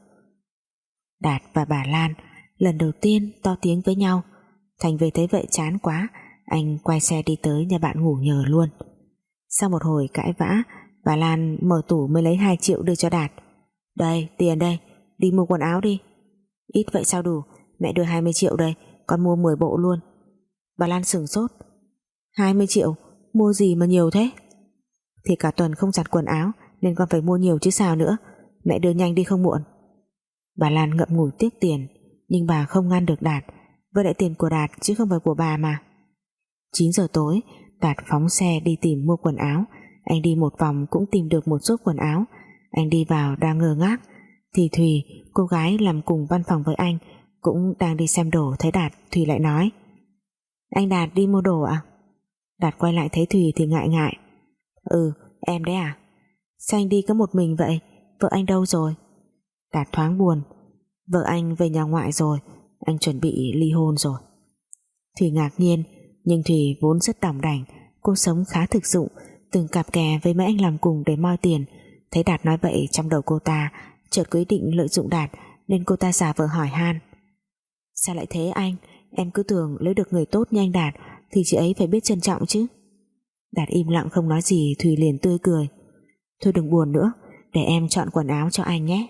Đạt và bà Lan lần đầu tiên to tiếng với nhau. Thành về thấy vậy chán quá, anh quay xe đi tới nhà bạn ngủ nhờ luôn. Sau một hồi cãi vã, bà Lan mở tủ mới lấy hai triệu đưa cho Đạt: Đây, tiền đây, đi mua quần áo đi. Ít vậy sao đủ, mẹ đưa hai mươi triệu đây, con mua mười bộ luôn. Bà Lan sửng sốt: hai mươi triệu, mua gì mà nhiều thế? Thì cả tuần không giặt quần áo nên con phải mua nhiều chứ sao nữa, mẹ đưa nhanh đi không muộn. Bà Lan ngậm ngùi tiếc tiền, nhưng bà không ngăn được Đạt, với lại tiền của Đạt chứ không phải của bà mà. Chín giờ tối, Đạt phóng xe đi tìm mua quần áo. Anh đi một vòng cũng tìm được một số quần áo. Anh đi vào đang ngơ ngác thì Thùy, cô gái làm cùng văn phòng với anh, cũng đang đi xem đồ. Thấy Đạt, Thùy lại nói: Anh Đạt đi mua đồ à? Đạt quay lại thấy Thùy thì ngại ngại: Ừ, em đấy à? Sao anh đi có một mình vậy? Vợ anh đâu rồi? Đạt thoáng buồn: Vợ anh về nhà ngoại rồi, anh chuẩn bị ly hôn rồi. Thùy ngạc nhiên, nhưng Thùy vốn rất đỏng đảnh, cô sống khá thực dụng, từng cặp kè với mấy anh làm cùng để moi tiền. Thấy Đạt nói vậy, trong đầu cô ta chợt có ý định lợi dụng Đạt, nên cô ta giả vờ hỏi han: Sao lại thế anh? Em cứ tưởng lấy được người tốt như anh Đạt thì chị ấy phải biết trân trọng chứ. Đạt im lặng không nói gì. Thùy liền tươi cười: Thôi đừng buồn nữa, để em chọn quần áo cho anh nhé.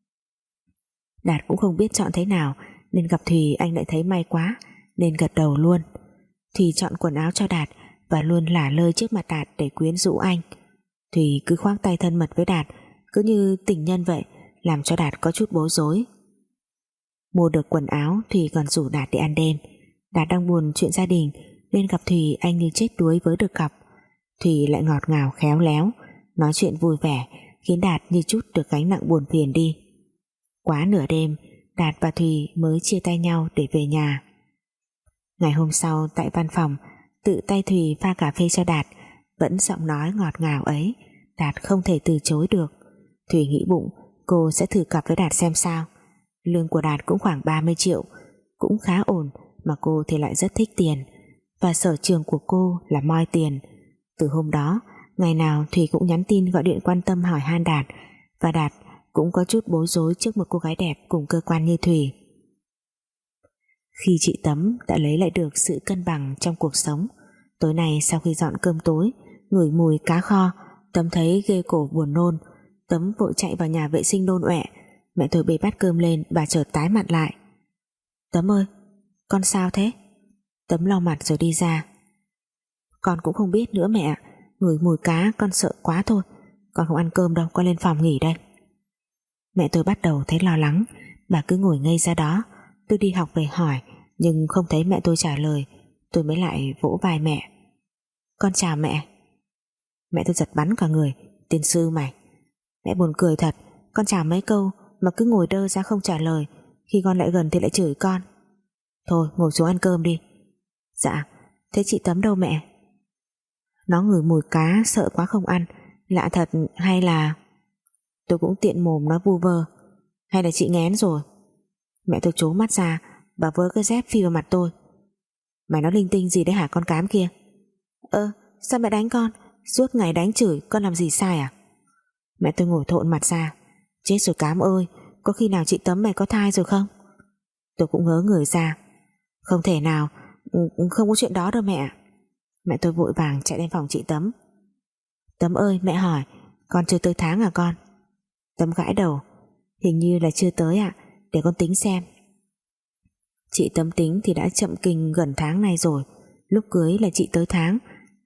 Đạt cũng không biết chọn thế nào, nên gặp Thùy anh lại thấy may quá nên gật đầu luôn. Thùy chọn quần áo cho Đạt và luôn lả lơi trước mặt Đạt để quyến rũ anh. Thùy cứ khoác tay thân mật với Đạt, cứ như tình nhân vậy, làm cho Đạt có chút bối rối. Mua được quần áo, Thùy còn rủ Đạt đi ăn đêm. Đạt đang buồn chuyện gia đình nên gặp Thùy anh như chết đuối với được cặp. Thùy lại ngọt ngào khéo léo, nói chuyện vui vẻ, khiến Đạt như chút được gánh nặng buồn phiền đi. Quá nửa đêm, Đạt và Thùy mới chia tay nhau để về nhà. Ngày hôm sau tại văn phòng, tự tay Thùy pha cà phê cho Đạt. Vẫn giọng nói ngọt ngào ấy, Đạt không thể từ chối được. Thùy nghĩ bụng cô sẽ thử cặp với Đạt xem sao. Lương của Đạt cũng khoảng ba mươi triệu, cũng khá ổn, mà cô thì lại rất thích tiền, và sở trường của cô là moi tiền. Từ hôm đó, ngày nào Thùy cũng nhắn tin gọi điện quan tâm hỏi han Đạt, và Đạt cũng có chút bối rối trước một cô gái đẹp cùng cơ quan như Thùy. Khi chị Tấm đã lấy lại được sự cân bằng trong cuộc sống, tối nay sau khi dọn cơm tối, ngửi mùi cá kho, Tấm thấy ghê cổ buồn nôn. Tấm vội chạy vào nhà vệ sinh nôn ọe. Mẹ tôi bê bát cơm lên, bà chợt tái mặt lại: Tấm ơi, con sao thế? Tấm lau mặt rồi đi ra: Con cũng không biết nữa mẹ, ngửi mùi cá con sợ quá thôi, con không ăn cơm đâu, con lên phòng nghỉ đây. Mẹ tôi bắt đầu thấy lo lắng, bà cứ ngồi ngây ra đó. Tôi đi học về hỏi, nhưng không thấy mẹ tôi trả lời. Tôi mới lại vỗ vai mẹ: Con chào mẹ. Mẹ tôi giật bắn cả người: Tiên sư mày. Mẹ buồn cười thật, con chào mấy câu mà cứ ngồi đơ ra không trả lời, khi con lại gần thì lại chửi con. Thôi ngồi xuống ăn cơm đi. Dạ. Thế chị Tấm đâu mẹ? Nó ngửi mùi cá sợ quá không ăn. Lạ thật, hay là... Tôi cũng tiện mồm nói vu vơ: Hay là chị nghén rồi? Mẹ tôi trố mắt ra, bà vớ cái dép phi vào mặt tôi: Mày nói linh tinh gì đấy hả con cám kia? Ơ, sao mẹ đánh con? Suốt ngày đánh chửi, con làm gì sai à? Mẹ tôi ngồi thộn mặt ra: Chết rồi Cám ơi, có khi nào chị Tấm mày có thai rồi không? Tôi cũng ngớ người ra: Không thể nào, không có chuyện đó đâu mẹ. Mẹ tôi vội vàng chạy đến phòng chị Tấm: Tấm ơi, mẹ hỏi, con chưa tới tháng à con? Tấm gãi đầu: Hình như là chưa tới ạ, để con tính xem. Chị Tấm tính thì đã chậm kinh gần tháng này rồi. Lúc cưới là chị tới tháng,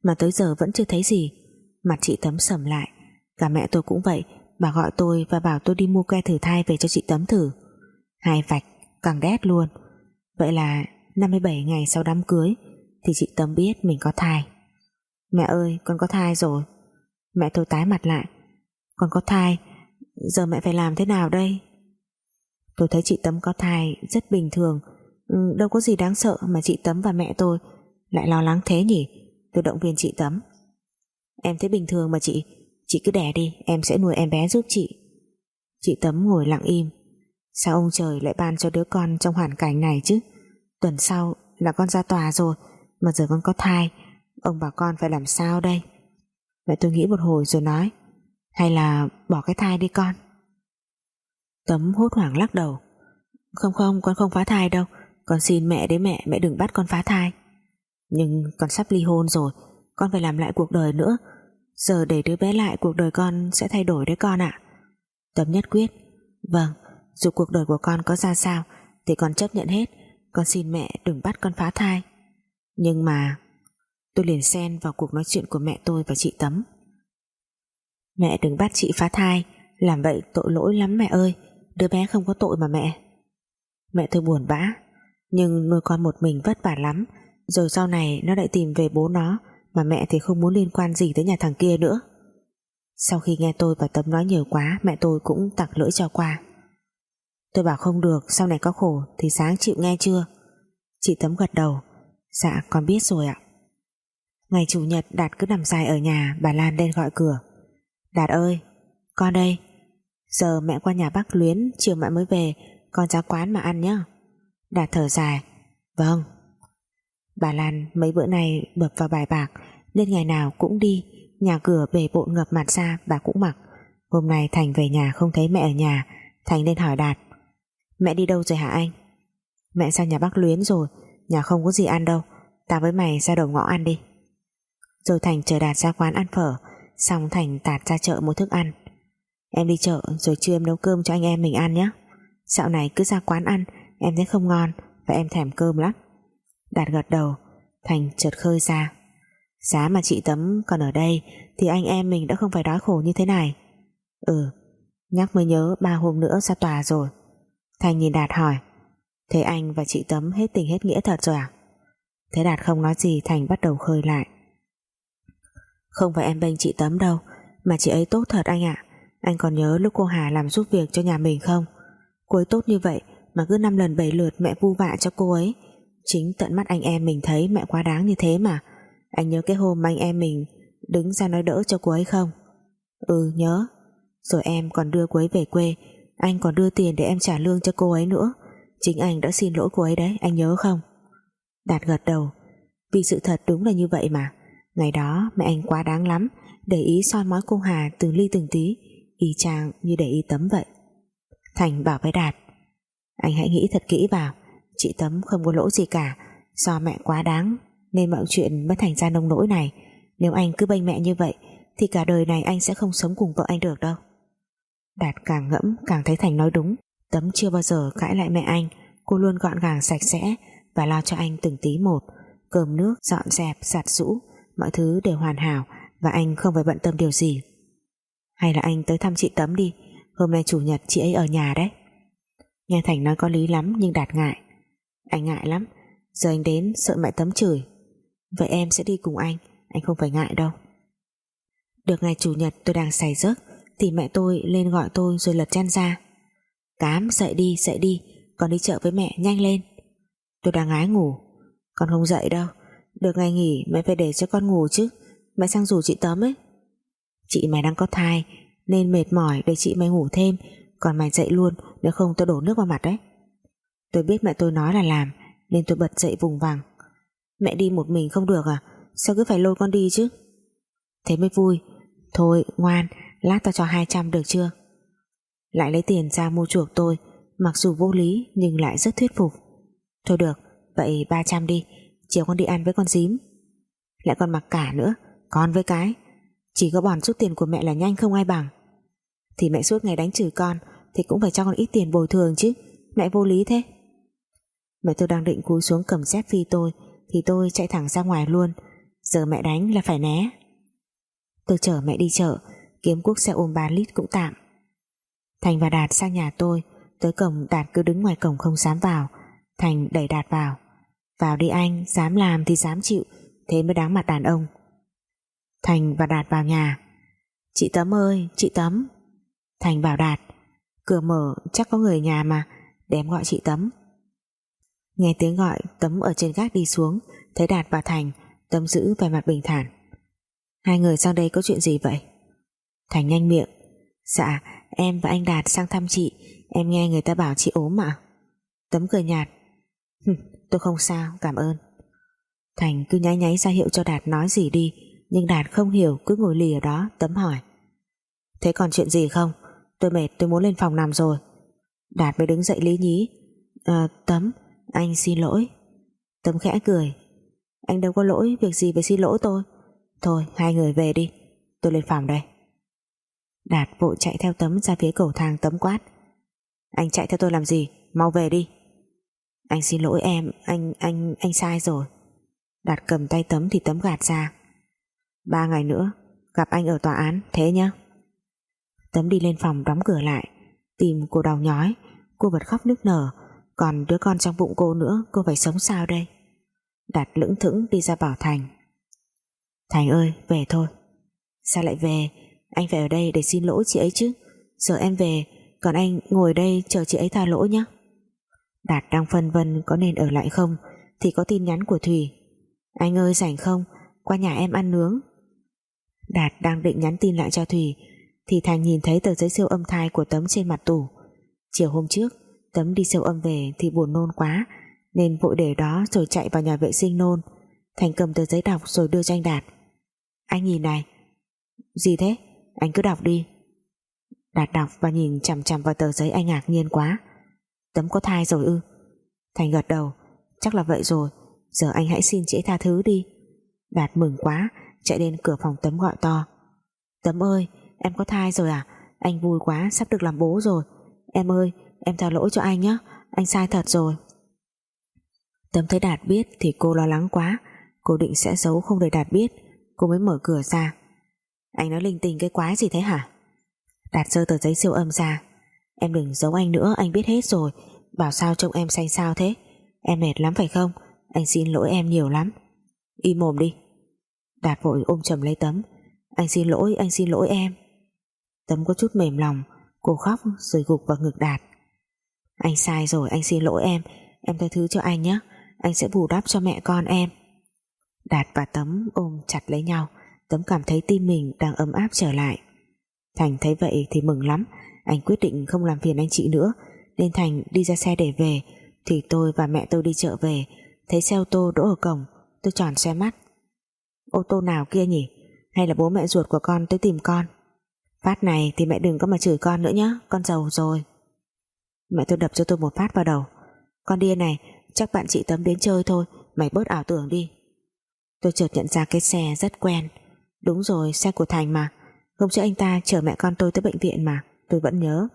mà tới giờ vẫn chưa thấy gì. Mặt chị Tấm sầm lại. Cả mẹ tôi cũng vậy, bà gọi tôi và bảo tôi đi mua que thử thai về cho chị Tấm thử. Hai vạch, càng đét luôn. Vậy là năm mươi bảy ngày sau đám cưới thì chị Tấm biết mình có thai. Mẹ ơi, con có thai rồi. Mẹ tôi tái mặt lại. Con có thai, giờ mẹ phải làm thế nào đây? Tôi thấy chị Tấm có thai rất bình thường, ừ, đâu có gì đáng sợ mà chị Tấm và mẹ tôi lại lo lắng thế nhỉ. Tôi động viên chị Tấm. Em thấy bình thường mà chị, chị cứ đẻ đi, em sẽ nuôi em bé giúp chị. Chị Tấm ngồi lặng im. Sao ông trời lại ban cho đứa con trong hoàn cảnh này chứ? Tuần sau là con ra tòa rồi, mà giờ con có thai, ông bảo con phải làm sao đây? Mẹ tôi nghĩ một hồi rồi nói, hay là bỏ cái thai đi con. Tấm hốt hoảng lắc đầu. Không không, con không phá thai đâu. Con xin mẹ đấy mẹ, mẹ đừng bắt con phá thai. Nhưng con sắp ly hôn rồi, con phải làm lại cuộc đời nữa. Giờ để đứa bé lại, cuộc đời con sẽ thay đổi đấy con ạ. Tấm nhất quyết. Vâng, dù cuộc đời của con có ra sao thì con chấp nhận hết. Con xin mẹ đừng bắt con phá thai. Nhưng mà tôi liền xen vào cuộc nói chuyện của mẹ tôi và chị Tấm. Mẹ đừng bắt chị phá thai, làm vậy tội lỗi lắm mẹ ơi. Đứa bé không có tội mà mẹ. Mẹ tôi buồn bã. Nhưng nuôi con một mình vất vả lắm, rồi sau này nó lại tìm về bố nó, mà mẹ thì không muốn liên quan gì tới nhà thằng kia nữa. Sau khi nghe tôi và Tấm nói nhiều quá, mẹ tôi cũng tặc lưỡi cho qua. Tôi bảo không được, sau này có khổ thì sáng chịu nghe chưa? Chị Tấm gật đầu. Dạ con biết rồi ạ. Ngày chủ nhật Đạt cứ nằm dài ở nhà, bà Lan lên gọi cửa. Đạt ơi, con đây. Giờ mẹ qua nhà bác Luyến, chiều mẹ mới về, con ra quán mà ăn nhé. Đạt thở dài. Vâng. Bà Lan mấy bữa nay bập vào bài bạc nên ngày nào cũng đi, nhà cửa bề bộn ngập mặt ra bà cũng mặc. Hôm nay Thành về nhà không thấy mẹ ở nhà, Thành lên hỏi Đạt. Mẹ đi đâu rồi hả anh? Mẹ sang nhà bác Luyến rồi, nhà không có gì ăn đâu, tao với mày ra đầu ngõ ăn đi. Rồi Thành chờ Đạt ra quán ăn phở, xong Thành tạt ra chợ mua thức ăn. Em đi chợ rồi trưa em nấu cơm cho anh em mình ăn nhé. Dạo này cứ ra quán ăn em thấy không ngon và em thèm cơm lắm. Đạt gật đầu. Thành chợt khơi ra. Giá mà chị Tấm còn ở đây thì anh em mình đã không phải đói khổ như thế này. Ừ, nhắc mới nhớ ba hôm nữa ra tòa rồi. Thành nhìn Đạt hỏi. Thế anh và chị Tấm hết tình hết nghĩa thật rồi à? Thế Đạt không nói gì, Thành bắt đầu khơi lại. Không phải em bênh chị Tấm đâu, mà chị ấy tốt thật anh ạ. Anh còn nhớ lúc cô Hà làm giúp việc cho nhà mình không? Cô ấy tốt như vậy mà cứ năm lần bảy lượt mẹ vu vạ cho cô ấy. Chính tận mắt anh em mình thấy mẹ quá đáng như thế mà. Anh nhớ cái hôm anh em mình đứng ra nói đỡ cho cô ấy không? Ừ nhớ. Rồi em còn đưa cô ấy về quê, anh còn đưa tiền để em trả lương cho cô ấy nữa. Chính anh đã xin lỗi cô ấy đấy, anh nhớ không? Đạt gật đầu. Vì sự thật đúng là như vậy mà. Ngày đó mẹ anh quá đáng lắm, để ý soi mói cô Hà từng ly từng tí, y chang như để ý Tấm vậy. Thành bảo với Đạt. Anh hãy nghĩ thật kỹ vào, chị Tấm không có lỗi gì cả, do mẹ quá đáng nên mọi chuyện mới thành ra nông nỗi này. Nếu anh cứ bênh mẹ như vậy thì cả đời này anh sẽ không sống cùng vợ anh được đâu. Đạt càng ngẫm càng thấy Thành nói đúng. Tấm chưa bao giờ cãi lại mẹ anh, cô luôn gọn gàng sạch sẽ và lo cho anh từng tí một. Cơm nước, dọn dẹp, giặt giũ, mọi thứ đều hoàn hảo và anh không phải bận tâm điều gì. Hay là anh tới thăm chị Tấm đi, hôm nay chủ nhật chị ấy ở nhà đấy. Nghe Thành nói có lý lắm nhưng Đạt ngại. Anh ngại lắm, giờ anh đến sợ mẹ Tấm chửi. Vậy em sẽ đi cùng anh, anh không phải ngại đâu. Được ngày chủ nhật tôi đang say giấc thì mẹ tôi lên gọi tôi rồi lật chăn ra. Cám dậy đi, dậy đi, con đi chợ với mẹ, nhanh lên. Tôi đang ngái ngủ. Con không dậy đâu, được ngày nghỉ mẹ phải để cho con ngủ chứ. Mẹ sang rủ chị Tấm ấy. Chị mày đang có thai nên mệt mỏi, để chị mày ngủ thêm, còn mày dậy luôn, nếu không tôi đổ nước vào mặt đấy. Tôi biết mẹ tôi nói là làm nên tôi bật dậy vùng vằng. Mẹ đi một mình không được à? Sao cứ phải lôi con đi chứ? Thế mới vui. Thôi ngoan, lát tao cho hai trăm được chưa? Lại lấy tiền ra mua chuộc tôi, mặc dù vô lý nhưng lại rất thuyết phục. Thôi được, vậy ba trăm đi, chiều con đi ăn với con Dím. Lại còn mặc cả nữa, con với cái. Chỉ có bòn rút tiền của mẹ là nhanh không ai bằng. Thì mẹ suốt ngày đánh chửi con thì cũng phải cho con ít tiền bồi thường chứ. Mẹ vô lý thế. Mẹ tôi đang định cúi xuống cầm dép phi tôi thì tôi chạy thẳng ra ngoài luôn. Giờ mẹ đánh là phải né. Tôi chở mẹ đi chợ, kiếm cuốc xe ôm ba lít cũng tạm. Thành và Đạt sang nhà tôi. Tới cổng Đạt cứ đứng ngoài cổng không dám vào. Thành đẩy Đạt vào. Vào đi anh, dám làm thì dám chịu, thế mới đáng mặt đàn ông. Thành và Đạt vào nhà. Chị Tấm ơi, chị Tấm. Thành bảo Đạt, cửa mở chắc có người nhà mà, để em gọi chị Tấm. Nghe tiếng gọi, Tấm ở trên gác đi xuống, thấy Đạt và Thành. Tấm giữ vẻ mặt bình thản. Hai người sang đây có chuyện gì vậy? Thành nhanh miệng. Dạ, em và anh Đạt sang thăm chị. Em nghe người ta bảo chị ốm ạ. Tấm cười nhạt. Tôi không sao, cảm ơn. Thành cứ nháy nháy ra hiệu cho Đạt nói gì đi, nhưng Đạt không hiểu, cứ ngồi lì ở đó. Tấm hỏi, thế còn chuyện gì không? Tôi mệt, tôi muốn lên phòng nằm rồi. Đạt mới đứng dậy lý nhí. À, Tấm, anh xin lỗi. Tấm khẽ cười. Anh đâu có lỗi, việc gì phải xin lỗi tôi. Thôi hai người về đi, tôi lên phòng đây. Đạt vội chạy theo Tấm ra phía cầu thang. Tấm quát, anh chạy theo tôi làm gì, mau về đi. Anh xin lỗi em, anh anh anh sai rồi. Đạt cầm tay Tấm thì Tấm gạt ra. Ba ngày nữa gặp anh ở tòa án, thế nhá. Tấm đi lên phòng đóng cửa lại. Tim cô đau nhói, cô bật khóc nức nở. Còn đứa con trong bụng cô nữa, cô phải sống sao đây? Đạt lững thững đi ra bảo Thành. Thành ơi, về thôi. Sao lại về? Anh phải ở đây để xin lỗi chị ấy chứ. Giờ em về, còn anh ngồi đây chờ chị ấy tha lỗi nhé. Đạt đang phân vân có nên ở lại không, thì có tin nhắn của Thùy. Anh ơi rảnh không, qua nhà em ăn nướng. Đạt đang định nhắn tin lại cho Thùy thì Thành nhìn thấy tờ giấy siêu âm thai của Tấm trên mặt tủ. Chiều hôm trước Tấm đi siêu âm về thì buồn nôn quá, nên vội để đó rồi chạy vào nhà vệ sinh nôn. Thành cầm tờ giấy đọc rồi đưa cho anh Đạt. Anh nhìn này. Gì thế? Anh cứ đọc đi. Đạt đọc và nhìn chằm chằm vào tờ giấy. Anh ngạc nhiên quá. Tấm có thai rồi ư? Thành gật đầu. Chắc là vậy rồi, giờ anh hãy xin chị ấy tha thứ đi. Đạt mừng quá, chạy đến cửa phòng Tấm gọi to. Tấm ơi, em có thai rồi à? Anh vui quá, sắp được làm bố rồi. Em ơi, em tha lỗi cho anh nhé, anh sai thật rồi. Tấm thấy Đạt biết thì cô lo lắng quá. Cô định sẽ giấu không để Đạt biết. Cô mới mở cửa ra. Anh nói linh tinh cái quái gì thế hả? Đạt giơ tờ giấy siêu âm ra. Em đừng giấu anh nữa, anh biết hết rồi. Bảo sao trông em xanh xao thế? Em mệt lắm phải không? Anh xin lỗi em nhiều lắm. Im mồm đi. Đạt vội ôm chầm lấy Tấm. Anh xin lỗi, anh xin lỗi em. Tấm có chút mềm lòng. Cô khóc rồi gục vào ngực Đạt. Anh sai rồi, anh xin lỗi em. Em tha thứ cho anh nhé. Anh sẽ bù đắp cho mẹ con em. Đạt và Tấm ôm chặt lấy nhau. Tấm cảm thấy tim mình đang ấm áp trở lại. Thành thấy vậy thì mừng lắm. Anh quyết định không làm phiền anh chị nữa, nên Thành đi ra xe để về. Thì tôi và mẹ tôi đi chợ về, thấy xe ô tô đỗ ở cổng. Tôi tròn xe mắt. Ô tô nào kia nhỉ? Hay là bố mẹ ruột của con tới tìm con? Phát này thì mẹ đừng có mà chửi con nữa nhé, con giàu rồi. Mẹ tôi đập cho tôi một phát vào đầu. Con điên này, chắc bạn chị Tấm đến chơi thôi, mày bớt ảo tưởng đi. Tôi chợt nhận ra cái xe rất quen. Đúng rồi, xe của Thành mà. Hôm trước anh ta chở mẹ con tôi tới bệnh viện mà, tôi vẫn nhớ.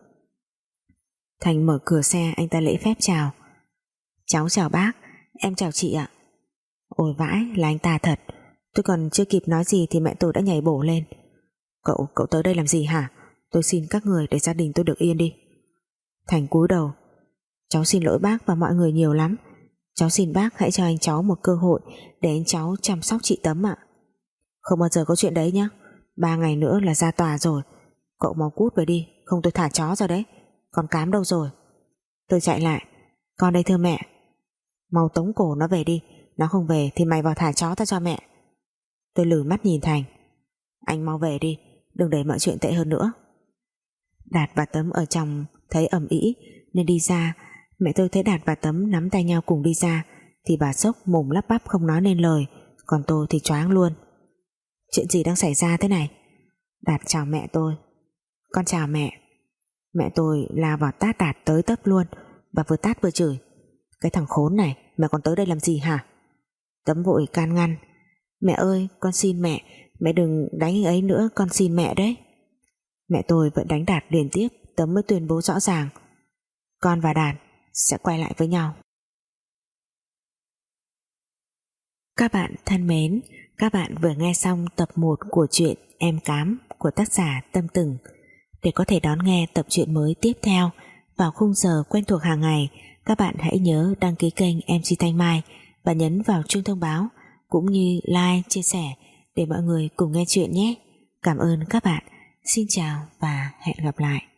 Thành mở cửa xe, anh ta lễ phép chào. Cháu chào bác. Em chào chị ạ. Ôi vãi, là anh ta thật. Tôi còn chưa kịp nói gì thì mẹ tôi đã nhảy bổ lên. Cậu, cậu tới đây làm gì hả? Tôi xin các người để gia đình tôi được yên đi. Thành cúi đầu. Cháu xin lỗi bác và mọi người nhiều lắm. Cháu xin bác hãy cho anh cháu một cơ hội để anh cháu chăm sóc chị Tấm ạ. Không bao giờ có chuyện đấy nhé. Ba ngày nữa là ra tòa rồi. Cậu mau cút về đi, không tôi thả chó ra đấy. Con Cám đâu rồi? Tôi chạy lại. Con đây thưa mẹ. Mau tống cổ nó về đi. Nó không về thì mày vào thả chó ta cho mẹ. Tôi lử mắt nhìn Thành. Anh mau về đi, đừng để mọi chuyện tệ hơn nữa. Đạt và Tấm ở trong thấy ầm ĩ nên đi ra. Mẹ tôi thấy Đạt và Tấm nắm tay nhau cùng đi ra thì bà sốc mồm lắp bắp không nói nên lời. Còn tôi thì choáng luôn. Chuyện gì đang xảy ra thế này? Đạt chào mẹ tôi. Con chào mẹ. Mẹ tôi lao vào tát Đạt tới tấp luôn, và vừa tát vừa chửi. Cái thằng khốn này, mẹ còn tới đây làm gì hả? Tấm vội can ngăn. Mẹ ơi, con xin mẹ, mẹ đừng đánh anh ấy nữa, con xin mẹ đấy. Mẹ tôi vẫn đánh Đạt liên tiếp. Tấm mới tuyên bố rõ ràng. Con và Đạt sẽ quay lại với nhau. Các bạn thân mến, Các bạn vừa nghe xong tập một của truyện Em Cám của tác giả Tâm Từng. Để có thể đón nghe tập truyện mới tiếp theo vào khung giờ quen thuộc hàng ngày, các bạn hãy nhớ đăng ký kênh em xê Thanh Mai và nhấn vào chuông thông báo cũng như like, chia sẻ để mọi người cùng nghe chuyện nhé. Cảm ơn các bạn. Xin chào và hẹn gặp lại.